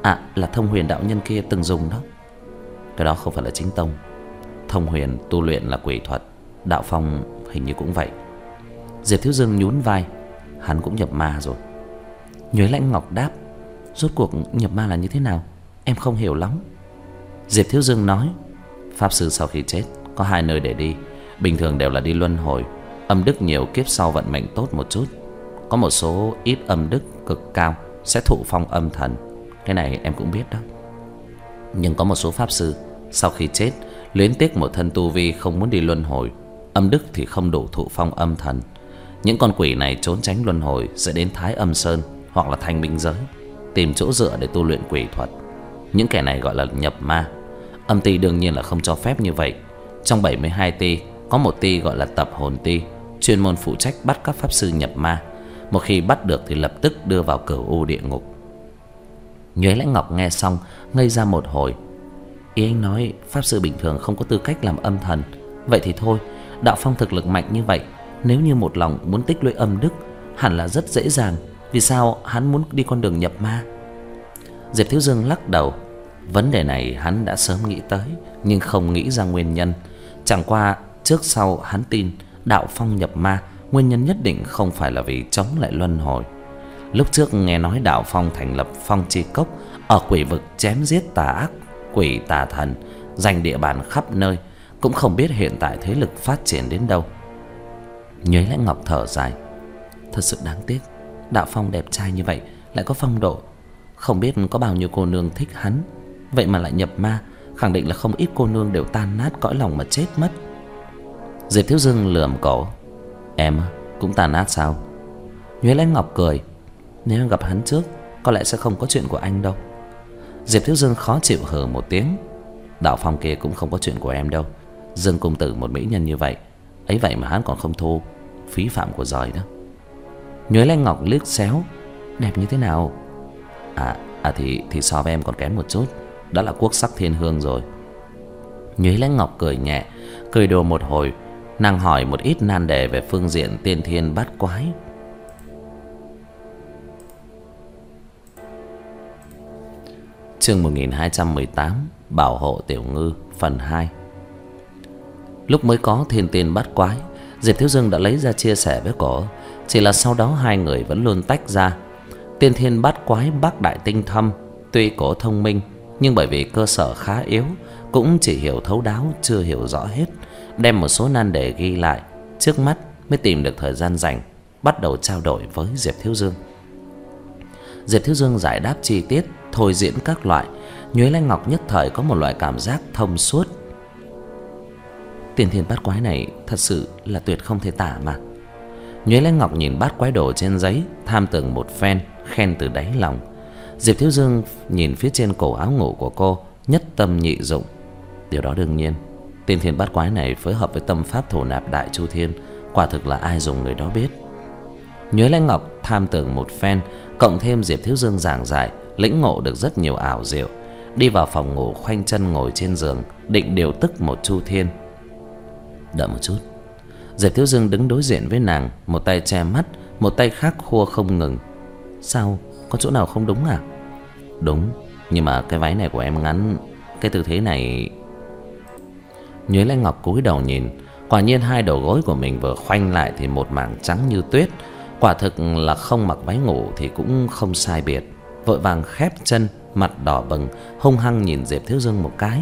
À, là Thông Huyền đạo nhân kia từng dùng đó. Cái đó không phải là chính tông. Thông Huyền tu luyện là quỷ thuật, Đạo Phong hình như cũng vậy. Diệp Thiếu Dương nhún vai. Hắn cũng nhập ma rồi. Nhuế Lãnh Ngọc đáp: rốt cuộc nhập ma là như thế nào? Em không hiểu lắm. Diệp Thiếu Dương nói: pháp sư sau khi chết có hai nơi để đi. Bình thường đều là đi luân hồi. Âm đức nhiều kiếp sau vận mệnh tốt một chút. Có một số ít âm đức cực cao sẽ thụ phong âm thần. Cái này em cũng biết đó. Nhưng có một số pháp sư sau khi chết luyến tiếc một thân tu vi, không muốn đi luân hồi. Âm đức thì không đủ thụ phong âm thần. Những con quỷ này trốn tránh luân hồi sẽ đến Thái Âm Sơn hoặc là Thanh Minh Giới, tìm chỗ dựa để tu luyện quỷ thuật. Những kẻ này gọi là nhập ma. Âm ty đương nhiên là không cho phép như vậy. Trong bảy mươi hai ty có một ty gọi là tập hồn ty, chuyên môn phụ trách bắt các pháp sư nhập ma. Một khi bắt được thì lập tức đưa vào cửu u địa ngục. Nhuế Lãnh Ngọc nghe xong ngây ra một hồi. Ý anh nói pháp sư bình thường không có tư cách làm âm thần. Vậy thì thôi, Đạo Phong thực lực mạnh như vậy, nếu như một lòng muốn tích lũy âm đức hẳn là rất dễ dàng. Vì sao hắn muốn đi con đường nhập ma? Diệp Thiếu Dương lắc đầu. Vấn đề này hắn đã sớm nghĩ tới, nhưng không nghĩ ra nguyên nhân. Chẳng qua trước sau hắn tin Đạo Phong nhập ma, nguyên nhân nhất định không phải là vì chống lại luân hồi. Lúc trước nghe nói Đạo Phong thành lập Phong Chi Cốc, ở quỷ vực chém giết tà ác quỷ tà thần, giành địa bàn khắp nơi. Cũng không biết hiện tại thế lực phát triển đến đâu. Nhuế Lãnh Ngọc thở dài. Thật sự đáng tiếc, Đạo Phong đẹp trai như vậy, lại có phong độ. Không biết có bao nhiêu cô nương thích hắn. Vậy mà lại nhập ma, khẳng định là không ít cô nương đều tan nát cõi lòng mà chết mất. Diệp Thiếu Dương lườm cổ. Em cũng tan nát sao? Nhuế Lãnh Ngọc cười. Nếu em gặp hắn trước, có lẽ sẽ không có chuyện của anh đâu. Diệp Thiếu Dương khó chịu hừ một tiếng. Đạo Phong kia cũng không có chuyện của em đâu. Dương công tử một mỹ nhân như vậy, ấy vậy mà hắn còn không thu, phí phạm của giỏi đó. Nhuế Lãnh Ngọc liếc xéo. Đẹp như thế nào? À, à thì, thì so với em còn kém một chút. Đó là quốc sắc thiên hương rồi. Nhuế Lãnh Ngọc cười nhẹ, cười đùa một hồi. Nàng hỏi một ít nan đề về phương diện tiên thiên bát quái. Chương một nghìn hai trăm mười tám, Bảo hộ Tiểu Ngư, phần hai. Lúc mới có thiên tiên bát quái, Diệp Thiếu Dương đã lấy ra chia sẻ với cổ. Chỉ là sau đó hai người vẫn luôn tách ra. Tiên thiên bát quái bác đại tinh thâm, tuy cổ thông minh, nhưng bởi vì cơ sở khá yếu, cũng chỉ hiểu thấu đáo, chưa hiểu rõ hết. Đem một số nan đề ghi lại, trước mắt mới tìm được thời gian rảnh bắt đầu trao đổi với Diệp Thiếu Dương. Diệp Thiếu Dương giải đáp chi tiết, thôi diễn các loại. Nhuế Lãnh Ngọc nhất thời có một loại cảm giác thông suốt. Tiên thiên bát quái này thật sự là tuyệt không thể tả mà. Nhuế Lãnh Ngọc nhìn bát quái đồ trên giấy, tham tưởng một phen, khen từ đáy lòng. Diệp Thiếu Dương nhìn phía trên cổ áo ngủ của cô, nhất tâm nhị dụng. Điều đó đương nhiên. Tiên thiên bát quái này phối hợp với tâm pháp thổ nạp đại chu thiên, quả thực là ai dùng người đó biết. Nhuế Lãnh Ngọc tham tưởng một phen, cộng thêm Diệp Thiếu Dương giảng giải, lĩnh ngộ được rất nhiều ảo diệu. Đi vào phòng ngủ, khoanh chân ngồi trên giường, định điều tức một chu thiên. Đợi một chút. Diệp Thiếu Dương đứng đối diện với nàng, một tay che mắt, một tay khác khua không ngừng. Sao, có chỗ nào không đúng à? Đúng, nhưng mà cái váy này của em ngắn, cái tư thế này. Nhuế Lãnh Ngọc cúi đầu nhìn, quả nhiên hai đầu gối của mình vừa khoanh lại thì một mảng trắng như tuyết. Quả thực là không mặc váy ngủ thì cũng không sai biệt. Vội vàng khép chân, mặt đỏ bừng, hung hăng nhìn Diệp Thiếu Dương một cái.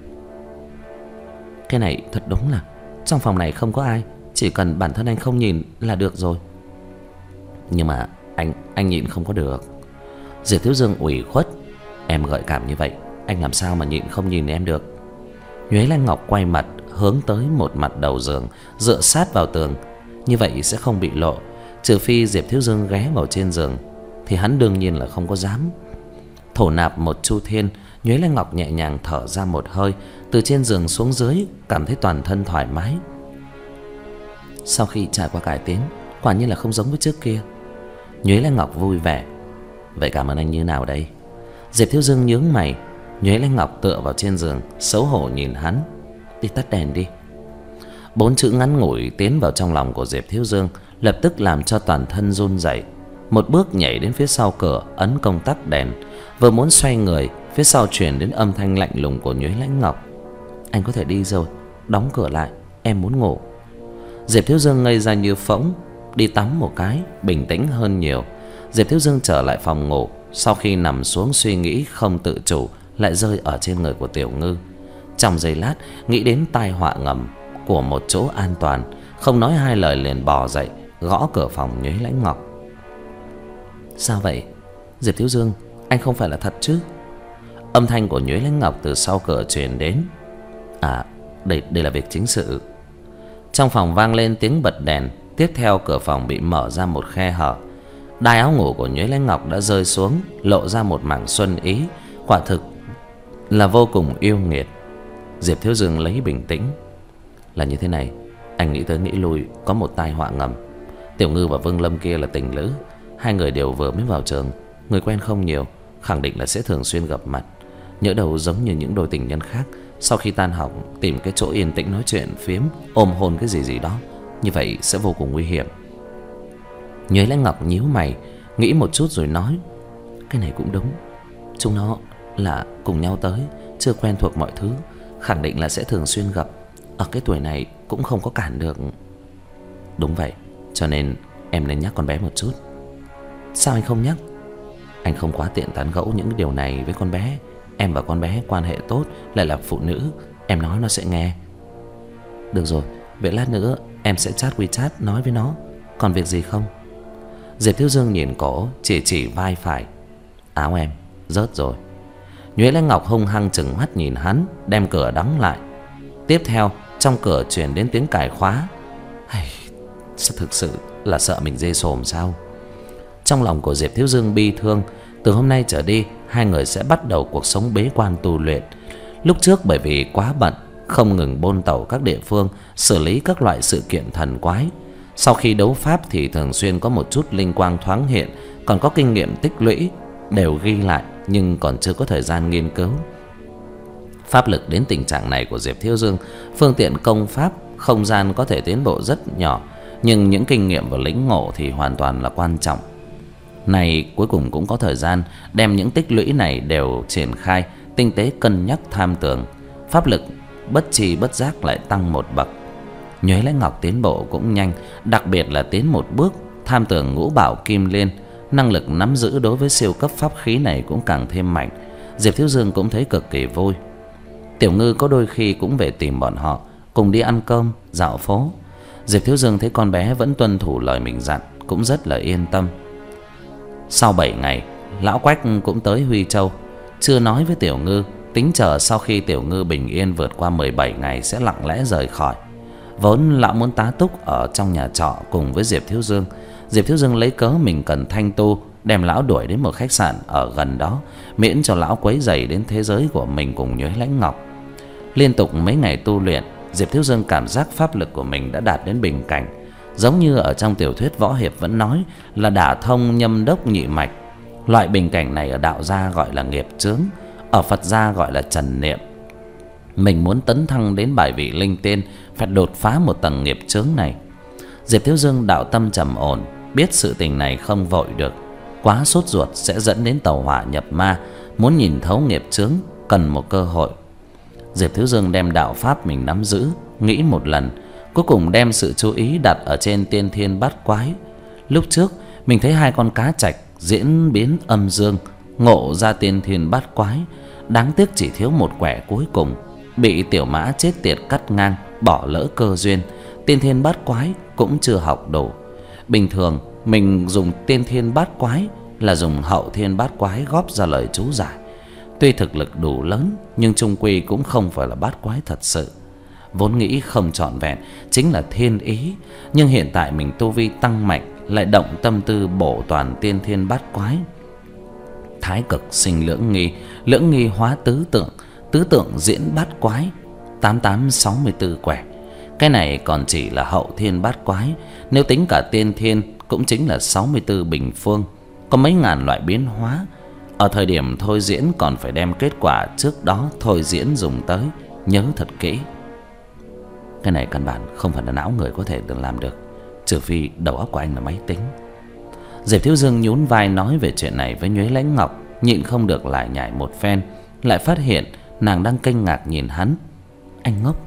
Cái này thật đúng là trong phòng này không có ai, chỉ cần bản thân anh không nhìn là được rồi. Nhưng mà anh anh nhịn không có được. Diệp Thiếu Dương ủy khuất. Em gợi cảm như vậy, anh làm sao mà nhịn không nhìn em được? Nhuế Lãnh Ngọc quay mặt hướng tới một mặt đầu giường, dựa sát vào tường. Như vậy sẽ không bị lộ. Trừ phi Diệp Thiếu Dương ghé vào trên giường, thì hắn đương nhiên là không có dám. Thổ nạp một chu thiên, Nhuế Lãnh Ngọc nhẹ nhàng thở ra một hơi. Từ trên giường xuống dưới, cảm thấy toàn thân thoải mái. Sau khi trải qua cải tiến, quả nhiên là không giống với trước kia. Nhuế Lãnh Ngọc vui vẻ. Vậy cảm ơn anh như nào đây? Diệp Thiếu Dương nhướng mày. Nhuế Lãnh Ngọc tựa vào trên giường, xấu hổ nhìn hắn. Đi tắt đèn đi. Bốn chữ ngắn ngủi tiến vào trong lòng của Diệp Thiếu Dương, lập tức làm cho toàn thân run rẩy. một bước nhảy đến phía sau cửa, ấn công tắc đèn. Vừa muốn xoay người, phía sau truyền đến âm thanh lạnh lùng của Nhuế Lãnh Ngọc: "Anh có thể đi rồi, đóng cửa lại, em muốn ngủ." Diệp Thiếu Dương ngây ra như phỗng, đi tắm một cái, bình tĩnh hơn nhiều. Diệp Thiếu Dương trở lại phòng ngủ, sau khi nằm xuống suy nghĩ không tự chủ lại rơi ở trên người của Tiểu Ngư. Trong giây lát nghĩ đến tai họa ngầm của một chỗ an toàn, không nói hai lời liền bò dậy, gõ cửa phòng Nhuế Lãnh Ngọc. "Sao vậy Diệp Thiếu Dương, anh không phải là thật chứ?" Âm thanh của Nhuế Lãnh Ngọc từ sau cửa truyền đến. "À, đây đây là việc chính sự." Trong phòng vang lên tiếng bật đèn, tiếp theo cửa phòng bị mở ra một khe hở. Đai áo ngủ của Nhuế Lãnh Ngọc đã rơi xuống, lộ ra một mảng xuân ý, quả thực là vô cùng yêu nghiệt. Diệp Thiếu Dương lấy bình tĩnh: "Là như thế này, anh nghĩ tới nghĩ lui có một tai họa ngầm. Tiểu Ngư và Vương Lâm kia là tình lữ, hai người đều vừa mới vào trường, người quen không nhiều, khẳng định là sẽ thường xuyên gặp mặt. Nhỡ đâu giống như những đôi tình nhân khác, sau khi tan học tìm cái chỗ yên tĩnh nói chuyện phiếm, ôm hôn cái gì gì đó, như vậy sẽ vô cùng nguy hiểm." Nhuế Lãnh Ngọc nhíu mày, nghĩ một chút rồi nói: "Cái này cũng đúng, chúng nó là cùng nhau tới, chưa quen thuộc mọi thứ, khẳng định là sẽ thường xuyên gặp. Ở cái tuổi này cũng không có cản được." "Đúng vậy, cho nên em nên nhắc con bé một chút." "Sao anh không nhắc?" "Anh không quá tiện tán gẫu những điều này với con bé. Em và con bé quan hệ tốt, lại là phụ nữ, em nói nó sẽ nghe." "Được rồi, vậy lát nữa em sẽ chat WeChat nói với nó. Còn việc gì không?" Diệp Thiếu Dương nhìn cổ, chỉ chỉ vai phải: "Áo em rớt rồi." Nhuế Lãnh Ngọc hung hăng trừng mắt nhìn hắn, đem cửa đóng lại. Tiếp theo trong cửa truyền đến tiếng cài khóa. Hay, sao thực sự là sợ mình dê sồm sao? Trong lòng của Diệp Thiếu Dương bi thương. Từ hôm nay trở đi, hai người sẽ bắt đầu cuộc sống bế quan tu luyện. Lúc trước bởi vì quá bận, không ngừng bôn tẩu các địa phương, xử lý các loại sự kiện thần quái. Sau khi đấu pháp thì thường xuyên có một chút linh quang thoáng hiện, còn có kinh nghiệm tích lũy đều ghi lại, nhưng còn chưa có thời gian nghiên cứu. Pháp lực đến tình trạng này của Diệp Thiếu Dương, phương tiện công pháp, không gian có thể tiến bộ rất nhỏ, nhưng những kinh nghiệm và lĩnh ngộ thì hoàn toàn là quan trọng. Này cuối cùng cũng có thời gian đem những tích lũy này đều triển khai, tinh tế cân nhắc tham tưởng, pháp lực bất chi bất giác lại tăng một bậc. Nhuế Lãnh Ngọc tiến bộ cũng nhanh, đặc biệt là tiến một bước, tham tưởng ngũ bảo kim liên, năng lực nắm giữ đối với siêu cấp pháp khí này cũng càng thêm mạnh. Diệp Thiếu Dương cũng thấy cực kỳ vui. Tiểu Ngư có đôi khi cũng về tìm bọn họ, cùng đi ăn cơm, dạo phố. Diệp Thiếu Dương thấy con bé vẫn tuân thủ lời mình dặn, cũng rất là yên tâm. Sau bảy ngày, lão Quách cũng tới Huy Châu. Chưa nói với Tiểu Ngư, tính chờ sau khi Tiểu Ngư bình yên vượt qua mười bảy ngày sẽ lặng lẽ rời khỏi. Vốn lão muốn tá túc ở trong nhà trọ cùng với Diệp Thiếu Dương. Diệp Thiếu Dương lấy cớ mình cần thanh tu, đem lão đuổi đến một khách sạn ở gần đó, miễn cho lão quấy rầy đến thế giới của mình cùng Nhuế Lãnh Ngọc. Liên tục mấy ngày tu luyện, Diệp Thiếu Dương cảm giác pháp lực của mình đã đạt đến bình cảnh, giống như ở trong tiểu thuyết võ hiệp vẫn nói là đả thông nhâm đốc nhị mạch. Loại bình cảnh này ở đạo gia gọi là nghiệp chướng, ở Phật gia gọi là trần niệm. Mình muốn tấn thăng đến bài vị linh tiên, phải đột phá một tầng nghiệp chướng này. Diệp Thiếu Dương đạo tâm trầm ổn, biết sự tình này không vội được, quá sốt ruột sẽ dẫn đến tàu hỏa nhập ma. Muốn nhìn thấu nghiệp chướng cần một cơ hội. Diệp Thiếu Dương đem đạo pháp mình nắm giữ, nghĩ một lần, cuối cùng đem sự chú ý đặt ở trên tiên thiên bát quái. Lúc trước mình thấy hai con cá trạch diễn biến âm dương, ngộ ra tiên thiên bát quái. Đáng tiếc chỉ thiếu một quẻ cuối cùng, bị tiểu mã chết tiệt cắt ngang, bỏ lỡ cơ duyên. Tiên thiên bát quái cũng chưa học đủ. Bình thường mình dùng tiên thiên bát quái là dùng hậu thiên bát quái góp ra lời chú giải. Tuy thực lực đủ lớn, nhưng chung quy cũng không phải là bát quái thật sự. Vốn nghĩ không trọn vẹn chính là thiên ý, nhưng hiện tại mình tu vi tăng mạnh, lại động tâm tư bổ toàn tiên thiên bát quái. Thái cực sinh lưỡng nghi, lưỡng nghi hóa tứ tượng, tứ tượng diễn bát quái, tám tám sáu mươi tư quẻ. Cái này còn chỉ là hậu thiên bát quái, nếu tính cả tiên thiên cũng chính là sáu mươi tư bình phương, có mấy ngàn loại biến hóa. Ở thời điểm thôi diễn còn phải đem kết quả trước đó thôi diễn dùng tới, nhớ thật kỹ. Cái này căn bản không phải là não người có thể tự làm được, trừ phi đầu óc của anh là máy tính. Diệp Thiếu Dương nhún vai nói về chuyện này với Nhuế Lãnh Ngọc, nhịn không được lại nhải một phen, lại phát hiện nàng đang kinh ngạc nhìn hắn. Anh ngốc.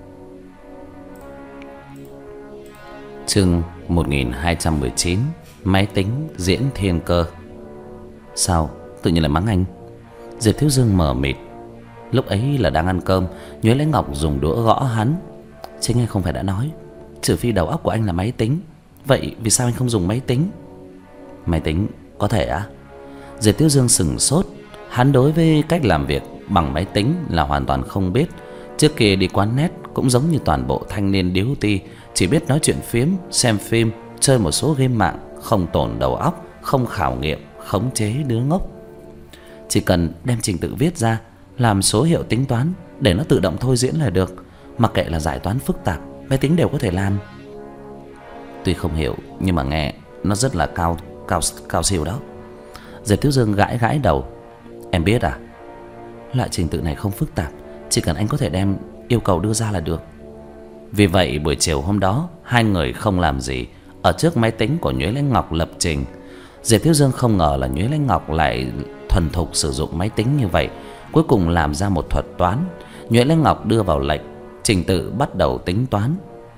Chương một nghìn hai trăm mười chín. Máy tính diễn thiên cơ. Sao tự nhiên lại mắng anh? Diệp Thiếu Dương mờ mịt. Lúc ấy là đang ăn cơm, Nhuế Lãnh Ngọc dùng đũa gõ hắn. Chính anh không phải đã nói, trừ phi đầu óc của anh là máy tính. Vậy vì sao anh không dùng máy tính? Máy tính có thể á? Diệp Thiếu Dương sững sốt. Hắn đối với cách làm việc bằng máy tính là hoàn toàn không biết. Trước kia đi quán net cũng giống như toàn bộ thanh niên điếu ti, chỉ biết nói chuyện phiếm, xem phim, chơi một số game mạng, không tổn đầu óc, không khảo nghiệm, khống chế đứa ngốc. Chỉ cần đem trình tự viết ra, làm số hiệu tính toán để nó tự động thôi diễn là được. Mặc kệ là giải toán phức tạp, máy tính đều có thể làm. Tuy không hiểu nhưng mà nghe nó rất là cao cao cao siêu đó. Diệp Thiếu Dương gãi gãi đầu. Em biết à? Loại trình tự này không phức tạp, chỉ cần anh có thể đem yêu cầu đưa ra là được. Vì vậy buổi chiều hôm đó, hai người không làm gì, ở trước máy tính của Nhuế Lãnh Ngọc lập trình. Diệp Thiếu Dương không ngờ là Nhuế Lãnh Ngọc lại thuần thục sử dụng máy tính như vậy. Cuối cùng làm ra một thuật toán. Nhuế Lãnh Ngọc đưa vào lệnh, trình tự bắt đầu tính toán.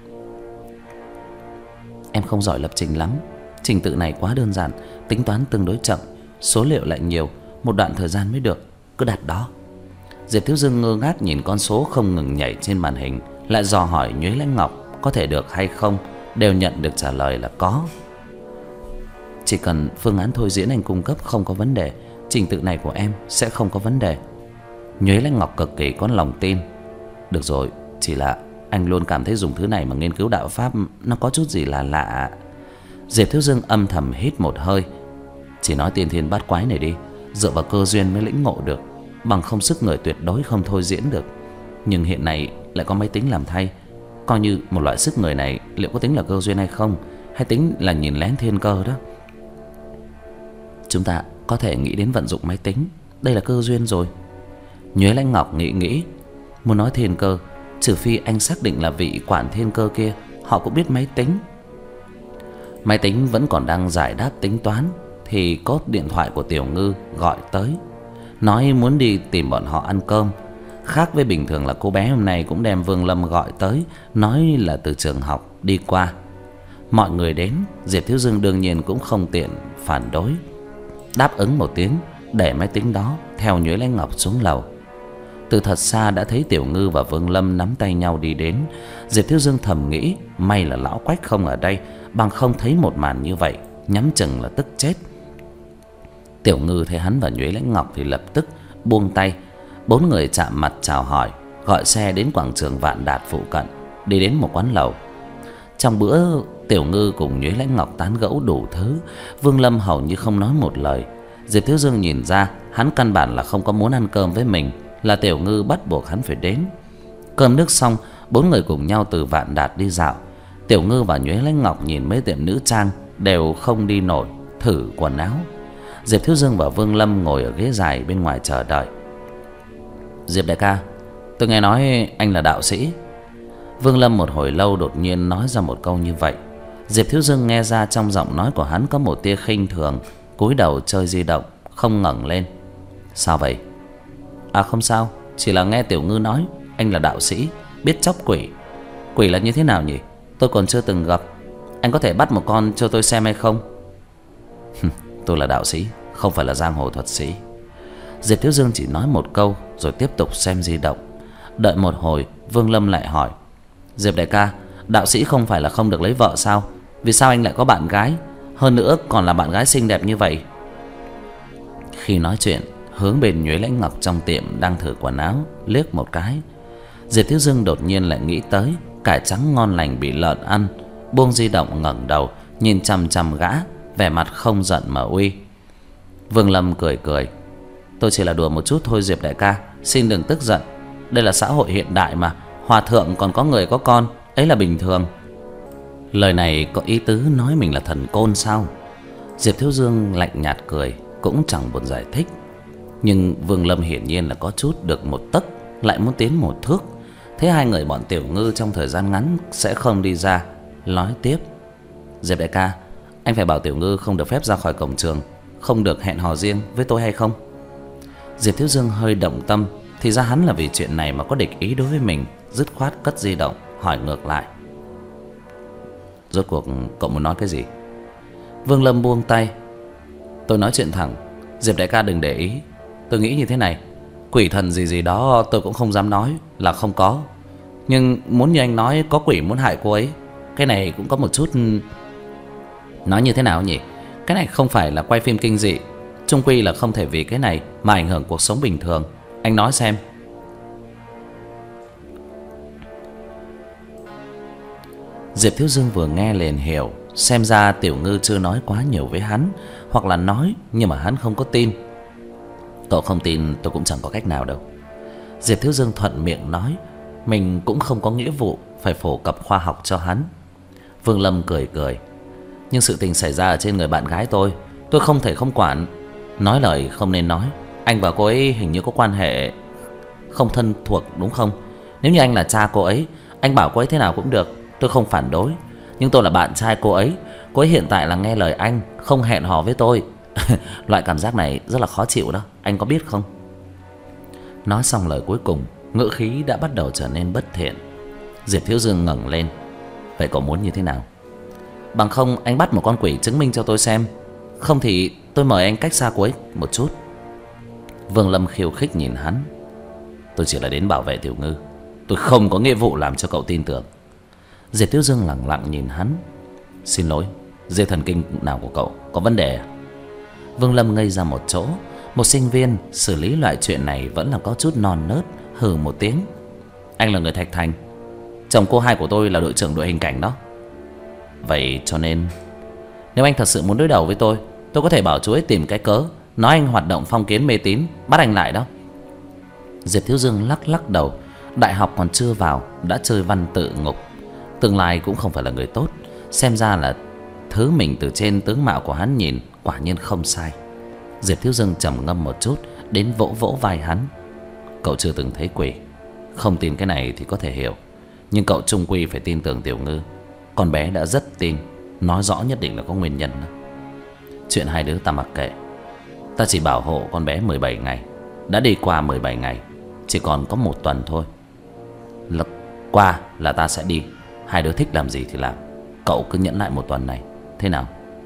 Em không giỏi lập trình lắm, trình tự này quá đơn giản, tính toán tương đối chậm, số liệu lại nhiều, một đoạn thời gian mới được, cứ đặt đó. Diệp Thiếu Dương ngơ ngác nhìn con số không ngừng nhảy trên màn hình, lại dò hỏi Nhuế Lãnh Ngọc có thể được hay không, đều nhận được trả lời là có. Chỉ cần phương án thôi diễn anh cung cấp không có vấn đề, trình tự này của em sẽ không có vấn đề. Nhuế Lãnh Ngọc cực kỳ có lòng tin. Được rồi, chỉ là anh luôn cảm thấy dùng thứ này mà nghiên cứu đạo pháp nó có chút gì là lạ. Diệp Thiếu Dương âm thầm hít một hơi. Chỉ nói tiên thiên bát quái này đi, dựa vào cơ duyên mới lĩnh ngộ được, bằng không sức người tuyệt đối không thôi diễn được. Nhưng hiện nay lại có máy tính làm thay, coi như một loại sức người này liệu có tính là cơ duyên hay không, hay tính là nhìn lén thiên cơ đó. Chúng ta có thể nghĩ đến vận dụng máy tính, đây là cơ duyên rồi. Nhuế Lãnh Ngọc nghĩ nghĩ, muốn nói thiên cơ, trừ phi anh xác định là vị quản thiên cơ kia họ cũng biết máy tính. Máy tính vẫn còn đang giải đáp tính toán thì có điện thoại của Tiểu Ngư gọi tới, nói muốn đi tìm bọn họ ăn cơm. Khác với bình thường là cô bé hôm nay cũng đem Vương Lâm gọi tới, nói là từ trường học đi qua. Mọi người đến, Diệp Thiếu Dương đương nhiên cũng không tiện phản đối, đáp ứng một tiếng, để máy tính đó theo Nhuế Lãnh Ngọc xuống lầu. Từ thật xa đã thấy Tiểu Ngư và Vương Lâm nắm tay nhau đi đến. Diệp Thiếu Dương thầm nghĩ may là lão Quách không ở đây, bằng không thấy một màn như vậy nhắm chừng là tức chết. Tiểu Ngư thấy hắn và Nhuế Lãnh Ngọc thì lập tức buông tay. Bốn người chạm mặt chào hỏi, gọi xe đến quảng trường Vạn Đạt phụ cận, đi đến một quán lẩu. Trong bữa, Tiểu Ngư cùng Nhuế Lãnh Ngọc tán gẫu đủ thứ, Vương Lâm hầu như không nói một lời. Diệp Thiếu Dương nhìn ra hắn căn bản là không có muốn ăn cơm với mình, là Tiểu Ngư bắt buộc hắn phải đến. Cơm nước xong, bốn người cùng nhau từ Vạn Đạt đi dạo. Tiểu Ngư và Nhuế Lãnh Ngọc nhìn mấy tiệm nữ trang đều không đi nổi, thử quần áo. Diệp Thiếu Dương và Vương Lâm ngồi ở ghế dài bên ngoài chờ đợi. Diệp đại ca, tôi nghe nói anh là đạo sĩ. Vương Lâm một hồi lâu đột nhiên nói ra một câu như vậy. Diệp Thiếu Dương nghe ra trong giọng nói của hắn có một tia khinh thường, cúi đầu chơi di động, không ngẩng lên. Sao vậy? À không sao, chỉ là nghe Tiểu Ngư nói anh là đạo sĩ, biết chóc quỷ. Quỷ là như thế nào nhỉ? Tôi còn chưa từng gặp. Anh có thể bắt một con cho tôi xem hay không? Tôi là đạo sĩ, không phải là giang hồ thuật sĩ. Diệp Thiếu Dương chỉ nói một câu rồi tiếp tục xem di động. Đợi một hồi, Vương Lâm lại hỏi: Diệp đại ca, đạo sĩ không phải là không được lấy vợ sao? Vì sao anh lại có bạn gái, hơn nữa còn là bạn gái xinh đẹp như vậy? Khi nói chuyện, hướng bên Nhuế Lãnh Ngọc trong tiệm đang thử quần áo liếc một cái. Diệp Thiếu Dương đột nhiên lại nghĩ tới cải trắng ngon lành bị lợn ăn, buông di động ngẩng đầu nhìn chằm chằm gã, vẻ mặt không giận mà uy. Vương Lâm cười cười: Tôi chỉ là đùa một chút thôi Diệp đại ca, xin đừng tức giận. Đây là xã hội hiện đại mà, hòa thượng còn có người có con, ấy là bình thường. Lời này có ý tứ nói mình là thần côn sao? Diệp Thiếu Dương lạnh nhạt cười, cũng chẳng buồn giải thích. Nhưng Vương Lâm hiển nhiên là có chút được một tấc lại muốn tiến một thước. Thế hai người bọn Tiểu Ngư trong thời gian ngắn sẽ không đi ra, nói tiếp: Diệp đại ca, anh phải bảo Tiểu Ngư không được phép ra khỏi cổng trường, không được hẹn hò riêng với tôi hay không? Diệp Thiếu Dương hơi động tâm. Thì ra hắn là vì chuyện này mà có địch ý đối với mình. Dứt khoát cất di động hỏi ngược lại: rốt cuộc cậu muốn nói cái gì? Vương Lâm buông tay: tôi nói chuyện thẳng, Diệp đại ca đừng để ý. Tôi nghĩ như thế này, quỷ thần gì gì đó tôi cũng không dám nói là không có. Nhưng muốn như anh nói có quỷ muốn hại cô ấy, cái này cũng có một chút... Nói như thế nào nhỉ? Cái này không phải là quay phim kinh dị, chung quy là không thể vì cái này mà ảnh hưởng cuộc sống bình thường. Anh nói xem. Diệp Thiếu Dương vừa nghe liền hiểu. Xem ra Tiểu Ngư chưa nói quá nhiều với hắn, hoặc là nói nhưng mà hắn không có tin. Cậu không tin tôi cũng chẳng có cách nào đâu. Diệp Thiếu Dương thuận miệng nói. Mình cũng không có nghĩa vụ phải phổ cập khoa học cho hắn. Vương Lâm cười cười: nhưng sự tình xảy ra ở trên người bạn gái tôi, tôi không thể không quản. Nói lời không nên nói. Anh và cô ấy hình như có quan hệ không thân thuộc đúng không? Nếu như anh là cha cô ấy, anh bảo cô ấy thế nào cũng được, tôi không phản đối. Nhưng tôi là bạn trai cô ấy, cô ấy hiện tại là nghe lời anh, không hẹn hò với tôi. Loại cảm giác này rất là khó chịu đó, anh có biết không? Nói xong lời cuối cùng, ngữ khí đã bắt đầu trở nên bất thiện. Diệp Thiếu Dương ngẩng lên: vậy cậu muốn như thế nào? Bằng không anh bắt một con quỷ chứng minh cho tôi xem, không thì tôi mời anh cách xa cô ấy một chút. Vương Lâm khiêu khích nhìn hắn: tôi chỉ là đến bảo vệ Tiểu Ngư, tôi không có nghĩa vụ làm cho cậu tin tưởng. Diệp Thiếu Dương lặng lặng nhìn hắn: xin lỗi, dây thần kinh nào của cậu có vấn đề à? Vương Lâm ngây ra một chỗ. Một sinh viên xử lý loại chuyện này vẫn là có chút non nớt, hừ một tiếng: anh là người Thạch Thành, chồng cô hai của tôi là đội trưởng đội hình cảnh đó. Vậy cho nên nếu anh thật sự muốn đối đầu với tôi, tôi có thể bảo chú ấy tìm cái cớ nói anh hoạt động phong kiến mê tín, bắt anh lại đó. Diệp Thiếu Dương lắc lắc đầu. Đại học còn chưa vào đã chơi văn tự ngục, tương lai cũng không phải là người tốt. Xem ra là thứ mình từ trên tướng mạo của hắn nhìn quả nhiên không sai. Diệp Thiếu Dương trầm ngâm một chút, đến vỗ vỗ vai hắn: cậu chưa từng thấy quỷ, không tin cái này thì có thể hiểu, nhưng cậu chung quy phải tin tưởng Tiểu Ngư. Con bé đã rất tin, nói rõ nhất định là có nguyên nhân đó. Chuyện hai đứa ta mặc kệ, ta chỉ bảo hộ con bé mười bảy ngày. Đã đi qua mười bảy ngày, chỉ còn có một tuần thôi. Lật qua là ta sẽ đi. Hai đứa thích làm gì thì làm, cậu cứ nhẫn lại một tuần này, thế nào?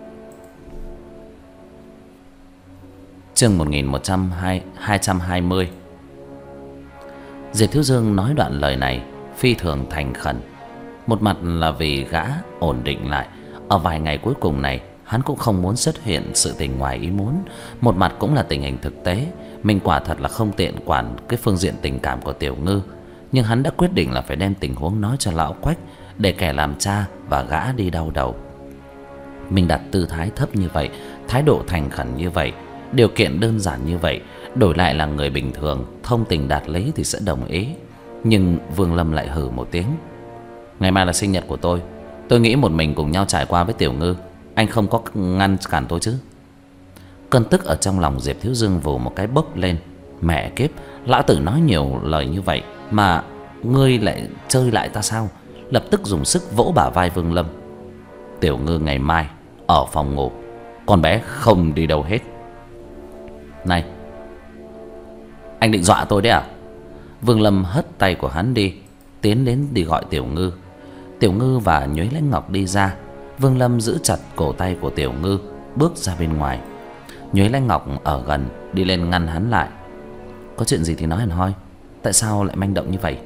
Chương một nghìn một trăm hai mươi. Diệp Thiếu Dương nói đoạn lời này phi thường thành khẩn. Một mặt là vì gã ổn định lại, ở vài ngày cuối cùng này hắn cũng không muốn xuất hiện sự tình ngoài ý muốn. Một mặt cũng là tình hình thực tế, mình quả thật là không tiện quản cái phương diện tình cảm của Tiểu Ngư. Nhưng hắn đã quyết định là phải đem tình huống nói cho lão Quách, để kẻ làm cha và gã đi đau đầu. Mình đặt tư thái thấp như vậy, thái độ thành khẩn như vậy, điều kiện đơn giản như vậy, đổi lại là người bình thường thông tình đạt lý thì sẽ đồng ý. Nhưng Vương Lâm lại hừ một tiếng: ngày mai là sinh nhật của tôi, tôi nghĩ một mình cùng nhau trải qua với Tiểu Ngư, anh không có ngăn cản tôi chứ? Cơn tức ở trong lòng Diệp Thiếu Dương vù một cái bốc lên: mẹ kiếp, lão tử nói nhiều lời như vậy mà ngươi lại chơi lại ta sao? Lập tức dùng sức vỗ bả vai Vương Lâm: Tiểu Ngư ngày mai ở phòng ngủ, con bé không đi đâu hết. Này, anh định dọa tôi đấy à? Vương Lâm hất tay của hắn đi, tiến đến đi gọi Tiểu Ngư. Tiểu Ngư và Nhuế Lãnh Ngọc đi ra. Vương Lâm giữ chặt cổ tay của Tiểu Ngư, bước ra bên ngoài. Nhuế Lãnh Ngọc ở gần, đi lên ngăn hắn lại: có chuyện gì thì nói hẳn hoi, tại sao lại manh động như vậy?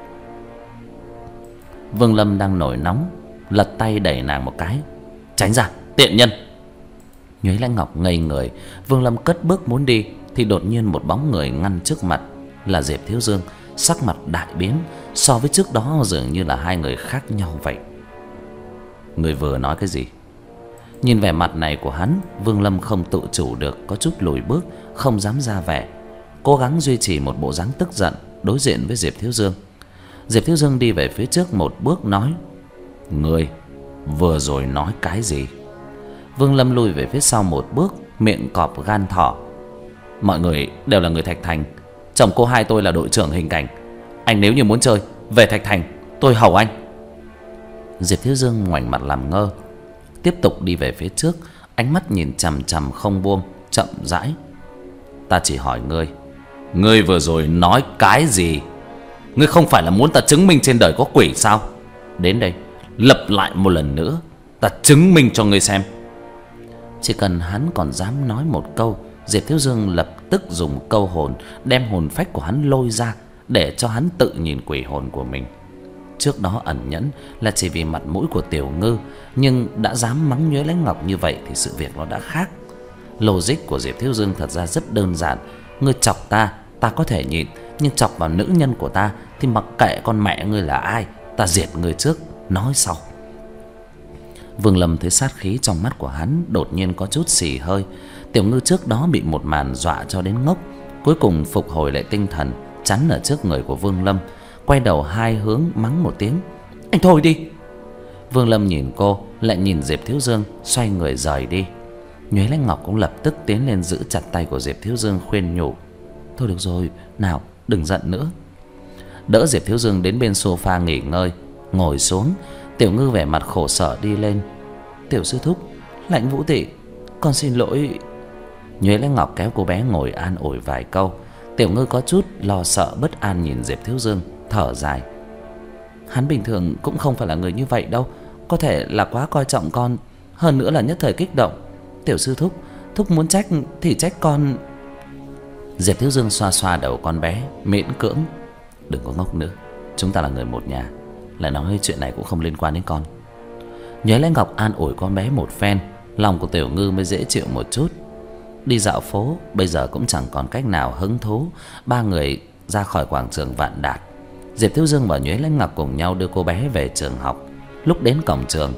Vương Lâm đang nổi nóng, lật tay đẩy nàng một cái: tránh ra, tiện nhân! Nhuế Lãnh Ngọc ngây người. Vương Lâm cất bước muốn đi thì đột nhiên một bóng người ngăn trước mặt, là Diệp Thiếu Dương. Sắc mặt đại biến, so với trước đó dường như là hai người khác nhau vậy. Người vừa nói cái gì? Nhìn vẻ mặt này của hắn, Vương Lâm không tự chủ được, có chút lùi bước, không dám ra vẻ, cố gắng duy trì một bộ dáng tức giận đối diện với Diệp Thiếu Dương. Diệp Thiếu Dương đi về phía trước một bước nói: người vừa rồi nói cái gì? Vương Lâm lùi về phía sau một bước, miệng cọp gan thỏ: mọi người đều là người Thạch Thành, chồng cô hai tôi là đội trưởng hình cảnh, anh nếu như muốn chơi về Thạch Thành, tôi hầu anh. Diệp Thiếu Dương ngoảnh mặt làm ngơ. tiếp tục đi về phía trước, ánh mắt nhìn chằm chằm không buông, chậm rãi. Ta chỉ hỏi ngươi, ngươi vừa rồi nói cái gì? Ngươi không phải là muốn ta chứng minh trên đời có quỷ sao? Đến đây, lặp lại một lần nữa, ta chứng minh cho ngươi xem. Chỉ cần hắn còn dám nói một câu, Diệp Thiếu Dương lập tức dùng câu hồn đem hồn phách của hắn lôi ra, để cho hắn tự nhìn quỷ hồn của mình. Trước đó ẩn nhẫn là chỉ vì mặt mũi của Tiểu Ngư, nhưng đã dám mắng Nhuế Lãnh Ngọc như vậy thì sự việc nó đã khác. Logic của Diệp Thiếu Dương thật ra rất đơn giản. Ngươi chọc ta, ta có thể nhịn, nhưng chọc vào nữ nhân của ta thì mặc kệ con mẹ ngươi là ai, ta diệt ngươi trước, nói sau. Vương Lâm thấy sát khí trong mắt của hắn đột nhiên có chút xì hơi. Tiểu Ngư trước đó bị một màn dọa cho đến ngốc, cuối cùng phục hồi lại tinh thần, chắn ở trước người của Vương Lâm, quay đầu hai hướng mắng một tiếng: "Anh thôi đi!" Vương Lâm nhìn cô, lại nhìn Diệp Thiếu Dương, xoay người rời đi. Nhuế Lãnh Ngọc cũng lập tức tiến lên giữ chặt tay của Diệp Thiếu Dương, khuyên nhủ: "Thôi được rồi, nào, đừng giận nữa." Đỡ Diệp Thiếu Dương đến bên sofa nghỉ ngơi, ngồi xuống. Tiểu Ngư vẻ mặt khổ sở đi lên: "Tiểu sư thúc, Lãnh Vũ tỷ, con xin lỗi." Nhuế Lãnh Ngọc kéo cô bé ngồi an ủi vài câu. Tiểu Ngư có chút lo sợ bất an nhìn Diệp Thiếu Dương, thở dài: "Hắn bình thường cũng không phải là người như vậy đâu, có thể là quá coi trọng con, hơn nữa là nhất thời kích động. Tiểu sư thúc, thúc muốn trách thì trách con." Diệp Thiếu Dương xoa xoa đầu con bé, miễn cưỡng: "Đừng có ngốc nữa, chúng ta là người một nhà, lại nói chuyện này cũng không liên quan đến con." Nhuế Lãnh Ngọc an ủi con bé một phen, lòng của Tiểu Ngư mới dễ chịu một chút. Đi dạo phố bây giờ cũng chẳng còn cách nào hứng thú, ba người ra khỏi quảng trường Vạn Đạt. Diệp Thiếu Dương và Nhuế Lãnh Ngọc cùng nhau đưa cô bé về trường học. Lúc đến cổng trường,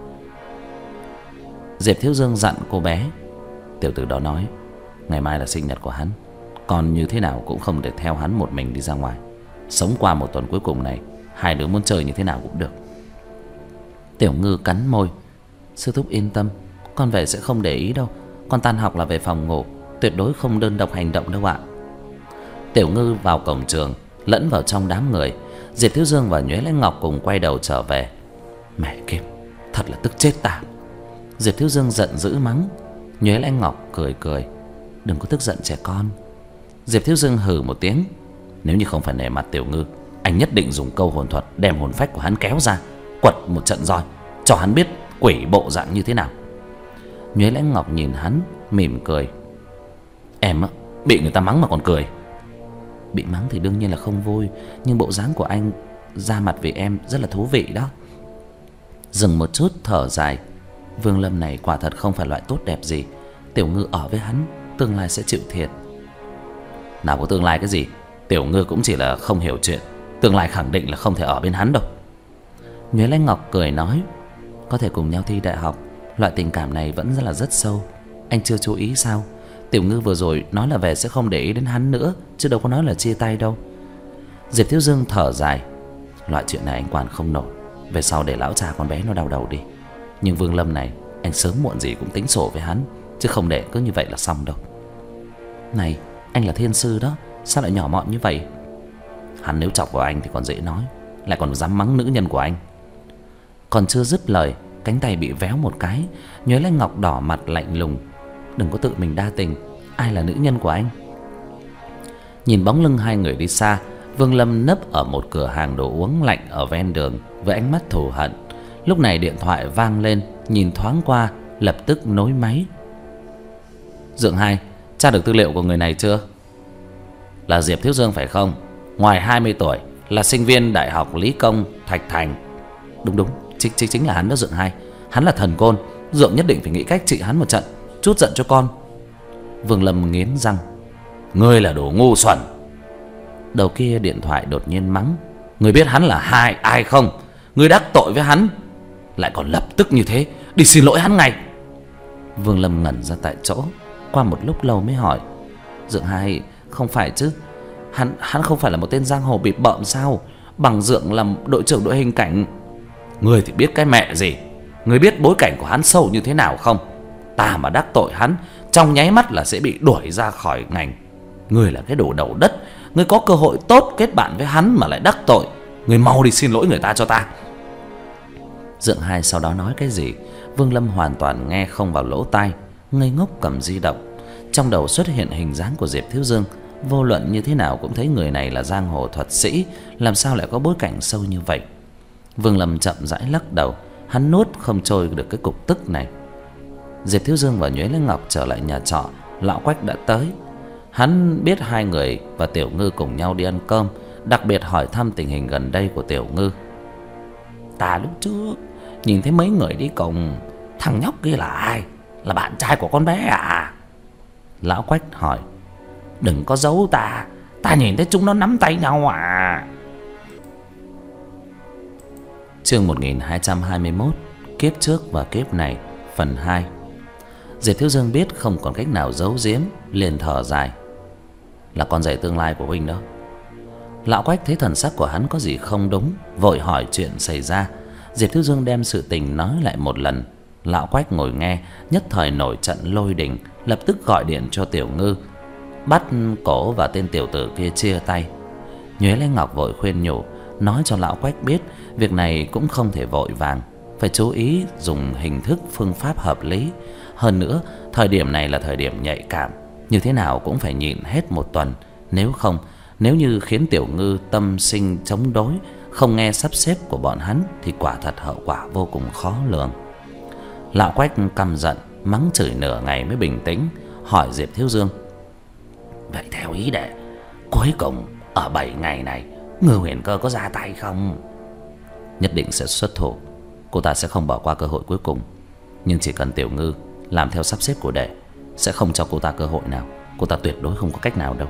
Diệp Thiếu Dương dặn cô bé: "Tiểu tử đó nói ngày mai là sinh nhật của hắn, còn như thế nào cũng không để theo hắn một mình đi ra ngoài. Sống qua một tuần cuối cùng này, hai đứa muốn chơi như thế nào cũng được." Tiểu Ngư cắn môi: "Sư thúc yên tâm, con về sẽ không để ý đâu. Con tan học là về phòng ngủ, tuyệt đối không đơn độc hành động đâu ạ." Tiểu Ngư vào cổng trường, lẫn vào trong đám người. Diệp Thiếu Dương và Nhuế Lãnh Ngọc cùng quay đầu trở về. "Mẹ kiếp, thật là tức chết ta." Diệp Thiếu Dương giận dữ mắng. Nhuế Lãnh Ngọc cười cười: "Đừng có tức giận trẻ con." Diệp Thiếu Dương hừ một tiếng: "Nếu như không phải nể mặt Tiểu Ngư, anh nhất định dùng câu hồn thuật đem hồn phách của hắn kéo ra, quật một trận roi, cho hắn biết quỷ bộ dạng như thế nào." Nhuế Lãnh Ngọc nhìn hắn, mỉm cười: "Em á, bị người ta mắng mà còn cười." "Bị mắng thì đương nhiên là không vui, nhưng bộ dáng của anh ra mặt vì em rất là thú vị đó." Dừng một chút thở dài: "Vương Lâm này quả thật không phải loại tốt đẹp gì. Tiểu Ngư ở với hắn, tương lai sẽ chịu thiệt." "Nào có tương lai cái gì, Tiểu Ngư cũng chỉ là không hiểu chuyện, tương lai khẳng định là không thể ở bên hắn đâu." Nhuế Lãnh Ngọc cười nói: "Có thể cùng nhau thi đại học, loại tình cảm này vẫn rất là rất sâu. Anh chưa chú ý sao? Tiểu Ngư vừa rồi nói là về sẽ không để ý đến hắn nữa, chứ đâu có nói là chia tay đâu." Diệp Thiếu Dương thở dài: "Loại chuyện này anh quản không nổi, về sau để lão cha con bé nó đau đầu đi. Nhưng Vương Lâm này, anh sớm muộn gì cũng tính sổ với hắn, chứ không để cứ như vậy là xong đâu." "Này, anh là thiên sư đó, sao lại nhỏ mọn như vậy?" "Hắn nếu chọc vào anh thì còn dễ nói, lại còn dám mắng nữ nhân của anh." Còn chưa dứt lời, cánh tay bị véo một cái. Nhuế Lãnh Ngọc đỏ mặt lạnh lùng: "Đừng có tự mình đa tình, ai là nữ nhân của anh?" Nhìn bóng lưng hai người đi xa, Vương Lâm nấp ở một cửa hàng đồ uống lạnh ở ven đường với ánh mắt thù hận. Lúc này điện thoại vang lên, nhìn thoáng qua, lập tức nối máy. "Dượng Hai, tra được tư liệu của người này chưa?" "Là Diệp Thiếu Dương phải không? Ngoài hai mươi tuổi, là sinh viên Đại học Lý Công Thạch Thành." "Đúng đúng, chính chính chính là hắn đó Dượng Hai. Hắn là thần côn, Dượng nhất định phải nghĩ cách trị hắn một trận, chút giận cho con." Vương Lâm nghiến răng: "Ngươi là đồ ngu xuẩn." Đầu kia điện thoại đột nhiên mắng: "Ngươi biết hắn là hai ai không? Ngươi đắc tội với hắn, lại còn lập tức như thế, đi xin lỗi hắn ngay." Vương Lâm ngẩn ra tại chỗ, qua một lúc lâu mới hỏi: "Dượng Hai, không phải chứ? Hắn hắn không phải là một tên giang hồ bịp bợm sao? Bằng Dượng làm đội trưởng đội hình cảnh." "Ngươi thì biết cái mẹ gì? Ngươi biết bối cảnh của hắn sâu như thế nào không? Ta mà đắc tội hắn, trong nháy mắt là sẽ bị đuổi ra khỏi ngành. Ngươi là cái đồ đầu đất, ngươi có cơ hội tốt kết bạn với hắn mà lại đắc tội. Ngươi mau đi xin lỗi người ta cho ta." Dượng Hai sau đó nói cái gì, Vương Lâm hoàn toàn nghe không vào lỗ tai, ngây ngốc cầm di động. Trong đầu xuất hiện hình dáng của Diệp Thiếu Dương, vô luận như thế nào cũng thấy người này là giang hồ thuật sĩ, làm sao lại có bối cảnh sâu như vậy. Vương Lâm chậm rãi lắc đầu, hắn nuốt không trôi được cái cục tức này. Diệp Thiếu Dương và Nhuế Lấy Ngọc trở lại nhà trọ, lão Quách đã tới. Hắn biết hai người và Tiểu Ngư cùng nhau đi ăn cơm, đặc biệt hỏi thăm tình hình gần đây của Tiểu Ngư. Ta lúc trước nhìn thấy mấy người đi cùng, thằng nhóc kia là ai? Là bạn trai của con bé à? Lão Quách hỏi. Đừng có giấu ta, ta nhìn thấy chúng nó nắm tay nhau à. Chương một nghìn hai trăm hai mươi mốt, Kiếp trước và kiếp này, phần hai. Diệp Thiếu Dương biết không còn cách nào giấu giếm, liền thở dài. Là con rể tương lai của huynh đó. Lão Quách thấy thần sắc của hắn có gì không đúng, vội hỏi chuyện xảy ra. Diệp Thiếu Dương đem sự tình nói lại một lần. Lão Quách ngồi nghe, nhất thời nổi trận lôi đình, lập tức gọi điện cho Tiểu Ngư, bắt cổ và tên tiểu tử kia chia tay. Nhuế Lấy Ngọc vội khuyên nhủ, nói cho lão Quách biết việc này cũng không thể vội vàng, phải chú ý dùng hình thức phương pháp hợp lý. Hơn nữa, thời điểm này là thời điểm nhạy cảm, như thế nào cũng phải nhịn hết một tuần. Nếu không, nếu như khiến Tiểu Ngư tâm sinh chống đối, không nghe sắp xếp của bọn hắn, thì quả thật hậu quả vô cùng khó lường. Lão Quách căm giận, mắng chửi nửa ngày mới bình tĩnh, hỏi Diệp Thiếu Dương. Vậy theo ý đệ, cuối cùng ở bảy ngày này Ngư Huyền Cơ có ra tay không? Nhất định sẽ xuất thủ. Cô ta sẽ không bỏ qua cơ hội cuối cùng. Nhưng chỉ cần Tiểu Ngư làm theo sắp xếp của đệ, sẽ không cho cô ta cơ hội nào. Cô ta tuyệt đối không có cách nào đâu.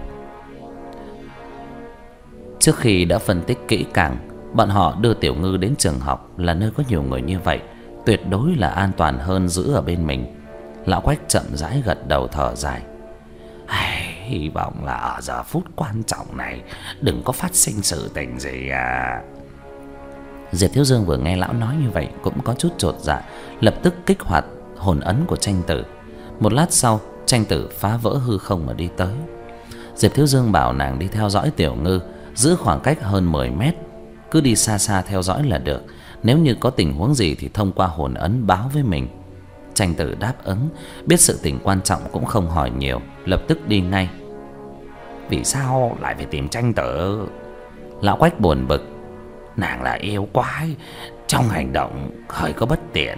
Trước khi đã phân tích kỹ càng, bọn họ đưa Tiểu Ngư đến trường học là nơi có nhiều người như vậy, tuyệt đối là an toàn hơn giữ ở bên mình. Lão Quách chậm rãi gật đầu thở dài. Hy vọng là ở giờ phút quan trọng này đừng có phát sinh sự tình gì à. Diệp Thiếu Dương vừa nghe lão nói như vậy cũng có chút chột dạ, lập tức kích hoạt hồn ấn của tranh tử. Một lát sau, tranh tử phá vỡ hư không mà đi tới. Diệp Thiếu Dương bảo nàng đi theo dõi Tiểu Ngư, giữ khoảng cách hơn mười mét, cứ đi xa xa theo dõi là được. Nếu như có tình huống gì thì thông qua hồn ấn báo với mình. Tranh tử đáp ứng, biết sự tình quan trọng cũng không hỏi nhiều, lập tức đi ngay. Vì sao lại phải tìm tranh tử? Lão Quách buồn bực. Nàng là yêu quái, trong hành động hơi có bất tiện,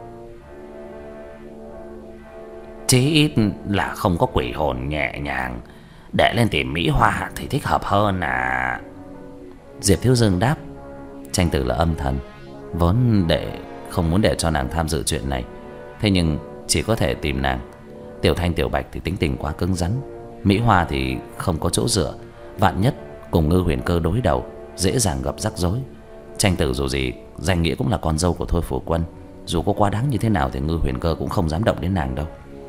chí ít là không có quỷ hồn nhẹ nhàng. Để lên tìm Mỹ Hoa thì thích hợp hơn à. Diệp Thiếu Dương đáp. Tranh tử là âm thần, vốn để không muốn để cho nàng tham dự chuyện này, thế nhưng chỉ có thể tìm nàng. Tiểu Thanh Tiểu Bạch thì tính tình quá cứng rắn, Mỹ Hoa thì không có chỗ dựa, vạn nhất cùng Ngư Huyền Cơ đối đầu, dễ dàng gặp rắc rối. Tranh tử dù gì danh nghĩa cũng là con dâu của Thôi Phủ Quân, dù có quá đáng như thế nào thì Ngư Huyền Cơ cũng không dám động đến nàng đâu.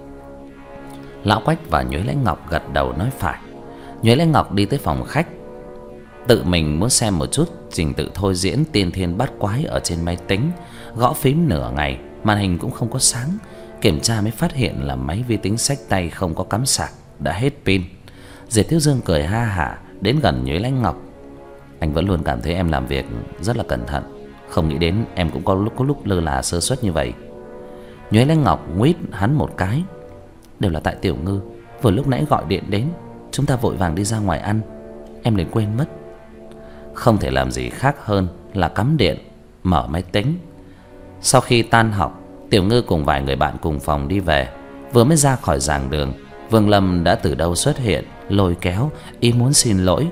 Lão Quách và Nhuế Lấy Ngọc gật đầu nói phải. Nhuế Lấy Ngọc đi tới phòng khách, tự mình muốn xem một chút trình tự thôi diễn Tiên Thiên Bát Quái ở trên máy tính. Gõ phím nửa ngày, màn hình cũng không có sáng. Kiểm tra mới phát hiện là máy vi tính xách tay không có cắm sạc, đã hết pin. Diệp Thiếu Dương cười ha hả đến gần Nhuế Lấy Ngọc. Anh vẫn luôn cảm thấy em làm việc rất là cẩn thận, không nghĩ đến em cũng có lúc có lúc lơ là sơ suất như vậy. Nhuế Lấy Ngọc nguýt hắn một cái. Đều là tại Tiểu Ngư, vừa lúc nãy gọi điện đến, chúng ta vội vàng đi ra ngoài ăn, em liền quên mất. Không thể làm gì khác hơn là cắm điện, mở máy tính. Sau khi tan học, Tiểu Ngư cùng vài người bạn cùng phòng đi về. Vừa mới ra khỏi giảng đường, Vương Lâm đã từ đâu xuất hiện, lôi kéo, ý muốn xin lỗi.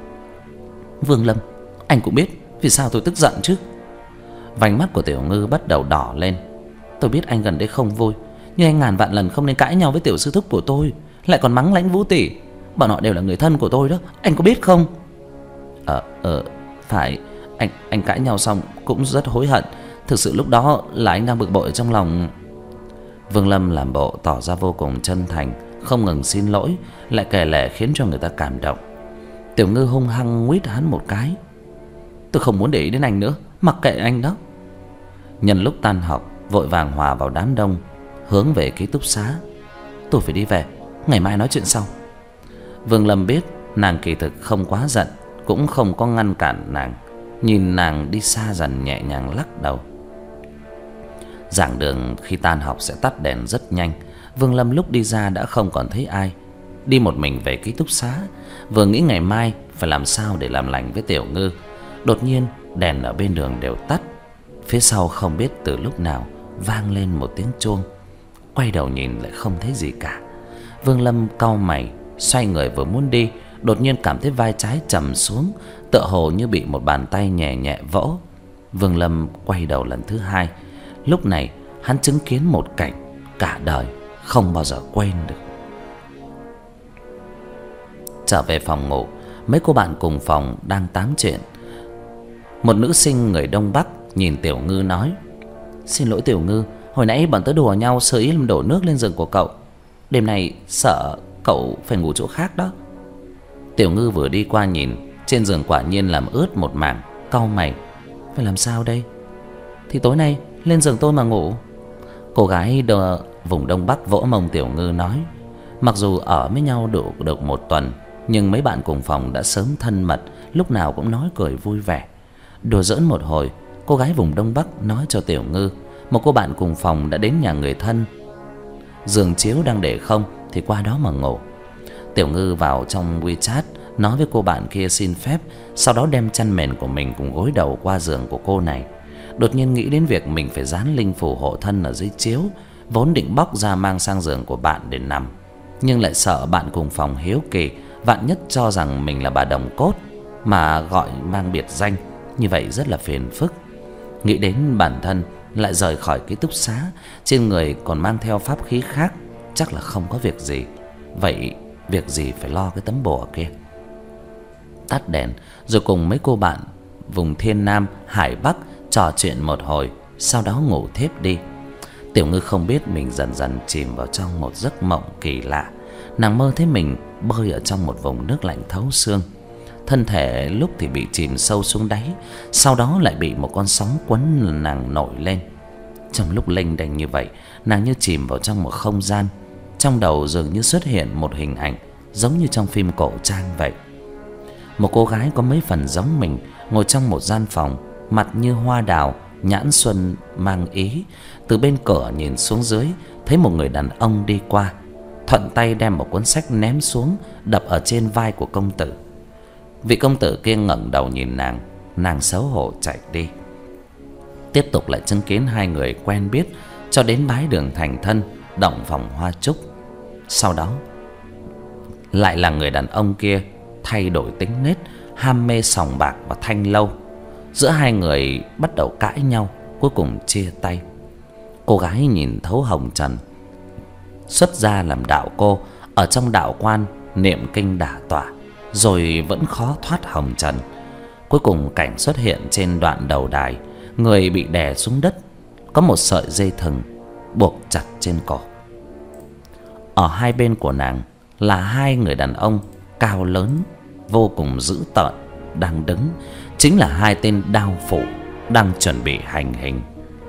Vương Lâm, anh cũng biết vì sao tôi tức giận chứ? Vành mắt của Tiểu Ngư bắt đầu đỏ lên. Tôi biết anh gần đây không vui, nhưng anh ngàn vạn lần không nên cãi nhau với tiểu sư thúc của tôi, lại còn mắng Lãnh Vũ tỷ. Bọn họ đều là người thân của tôi đó, anh có biết không? Ờ, ờ, phải, anh anh cãi nhau xong cũng rất hối hận. Thực sự lúc đó là anh đang bực bội trong lòng. Vương Lâm làm bộ tỏ ra vô cùng chân thành, không ngừng xin lỗi, lại kể lể khiến cho người ta cảm động. Tiểu Ngư hung hăng nguýt hắn một cái. Tôi không muốn để ý đến anh nữa, mặc kệ anh đó. Nhân lúc tan học, vội vàng hòa vào đám đông, hướng về ký túc xá. Tôi phải đi về, ngày mai nói chuyện sau. Vương Lâm biết nàng kỳ thực không quá giận, cũng không có ngăn cản nàng. Nhìn nàng đi xa dần nhẹ nhàng lắc đầu. Giảng đường khi tan học sẽ tắt đèn rất nhanh. Vương Lâm lúc đi ra đã không còn thấy ai. Đi một mình về ký túc xá, vừa nghĩ ngày mai phải làm sao để làm lành với Tiểu Ngư, đột nhiên đèn ở bên đường đều tắt. Phía sau không biết từ lúc nào vang lên một tiếng chuông. Quay đầu nhìn lại không thấy gì cả. Vương Lâm cau mày, xoay người vừa muốn đi, đột nhiên cảm thấy vai trái trầm xuống, tựa hồ như bị một bàn tay nhẹ nhẹ vỗ. Vương Lâm quay đầu lần thứ hai. Lúc này hắn chứng kiến một cảnh cả đời không bao giờ quên được. Trở về phòng ngủ, mấy cô bạn cùng phòng đang tám chuyện. Một nữ sinh người Đông Bắc nhìn Tiểu Ngư nói: "Xin lỗi Tiểu Ngư, hồi nãy bọn tớ đùa nhau sơ ý làm đổ nước lên giường của cậu. Đêm nay sợ cậu phải ngủ chỗ khác đó." Tiểu Ngư vừa đi qua nhìn, trên giường quả nhiên làm ướt một mảng, cau mày: "Phải làm sao đây?" "Thì tối nay lên giường tôi mà ngủ." Cô gái đờ vùng Đông Bắc vỗ mông Tiểu Ngư nói: Mặc dù ở với nhau đủ được một tuần, nhưng mấy bạn cùng phòng đã sớm thân mật, lúc nào cũng nói cười vui vẻ. Đùa giỡn một hồi, cô gái vùng Đông Bắc nói cho Tiểu Ngư một cô bạn cùng phòng đã đến nhà người thân, giường chiếu đang để không thì qua đó mà ngủ. Tiểu Ngư vào trong WeChat nói với cô bạn kia xin phép, sau đó đem chăn mền của mình cùng gối đầu qua giường của cô này. Đột nhiên nghĩ đến việc mình phải dán linh phù hộ thân ở dưới chiếu, vốn định bóc ra mang sang giường của bạn để nằm, nhưng lại sợ bạn cùng phòng hiếu kỳ, vạn nhất cho rằng mình là bà đồng cốt mà gọi mang biệt danh, như vậy rất là phiền phức. Nghĩ đến bản thân lại rời khỏi ký túc xá, trên người còn mang theo pháp khí khác, chắc là không có việc gì. Vậy việc gì phải lo cái tấm bùa kia. Tắt đèn rồi cùng mấy cô bạn vùng Thiên Nam, Hải Bắc trò chuyện một hồi, sau đó ngủ thiếp đi. Tiểu Ngư không biết mình dần dần chìm vào trong một giấc mộng kỳ lạ. Nàng mơ thấy mình bơi ở trong một vùng nước lạnh thấu xương. Thân thể lúc thì bị chìm sâu xuống đáy, sau đó lại bị một con sóng quấn nàng nổi lên. Trong lúc lênh đênh như vậy, nàng như chìm vào trong một không gian. Trong đầu dường như xuất hiện một hình ảnh giống như trong phim cổ trang vậy. Một cô gái có mấy phần giống mình ngồi trong một gian phòng, mặt như hoa đào, nhãn xuân mang ý. Từ bên cửa nhìn xuống dưới, thấy một người đàn ông đi qua, thuận tay đem một cuốn sách ném xuống, đập ở trên vai của công tử. Vị công tử kia ngẩng đầu nhìn nàng, nàng xấu hổ chạy đi. Tiếp tục lại chứng kiến hai người quen biết cho đến bái đường thành thân, động phòng hoa trúc. Sau đó lại là người đàn ông kia thay đổi tính nết, ham mê sòng bạc và thanh lâu. Giữa hai người bắt đầu cãi nhau, cuối cùng chia tay. Cô gái nhìn thấu hồng trần, xuất gia làm đạo cô, ở trong đạo quan niệm kinh đả tọa, rồi vẫn khó thoát hồng trần. Cuối cùng cảnh xuất hiện trên đoạn đầu đài, người bị đè xuống đất, có một sợi dây thừng buộc chặt trên cổ. Ở hai bên của nàng là hai người đàn ông cao lớn, vô cùng dữ tợn đang đứng, chính là hai tên đao phủ đang chuẩn bị hành hình.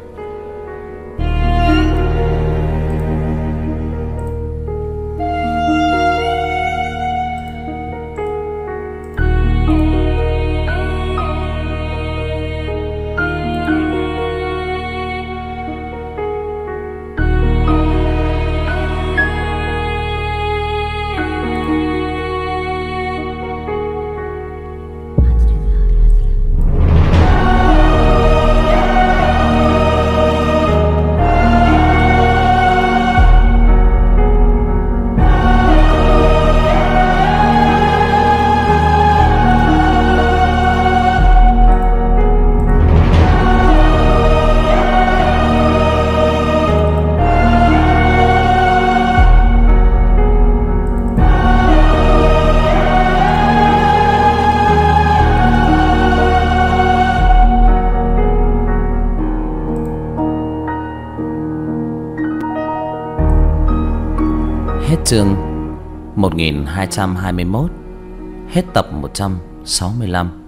Hết chương một nghìn hai trăm hai mươi mốt. Hết tập một trăm sáu mươi lăm.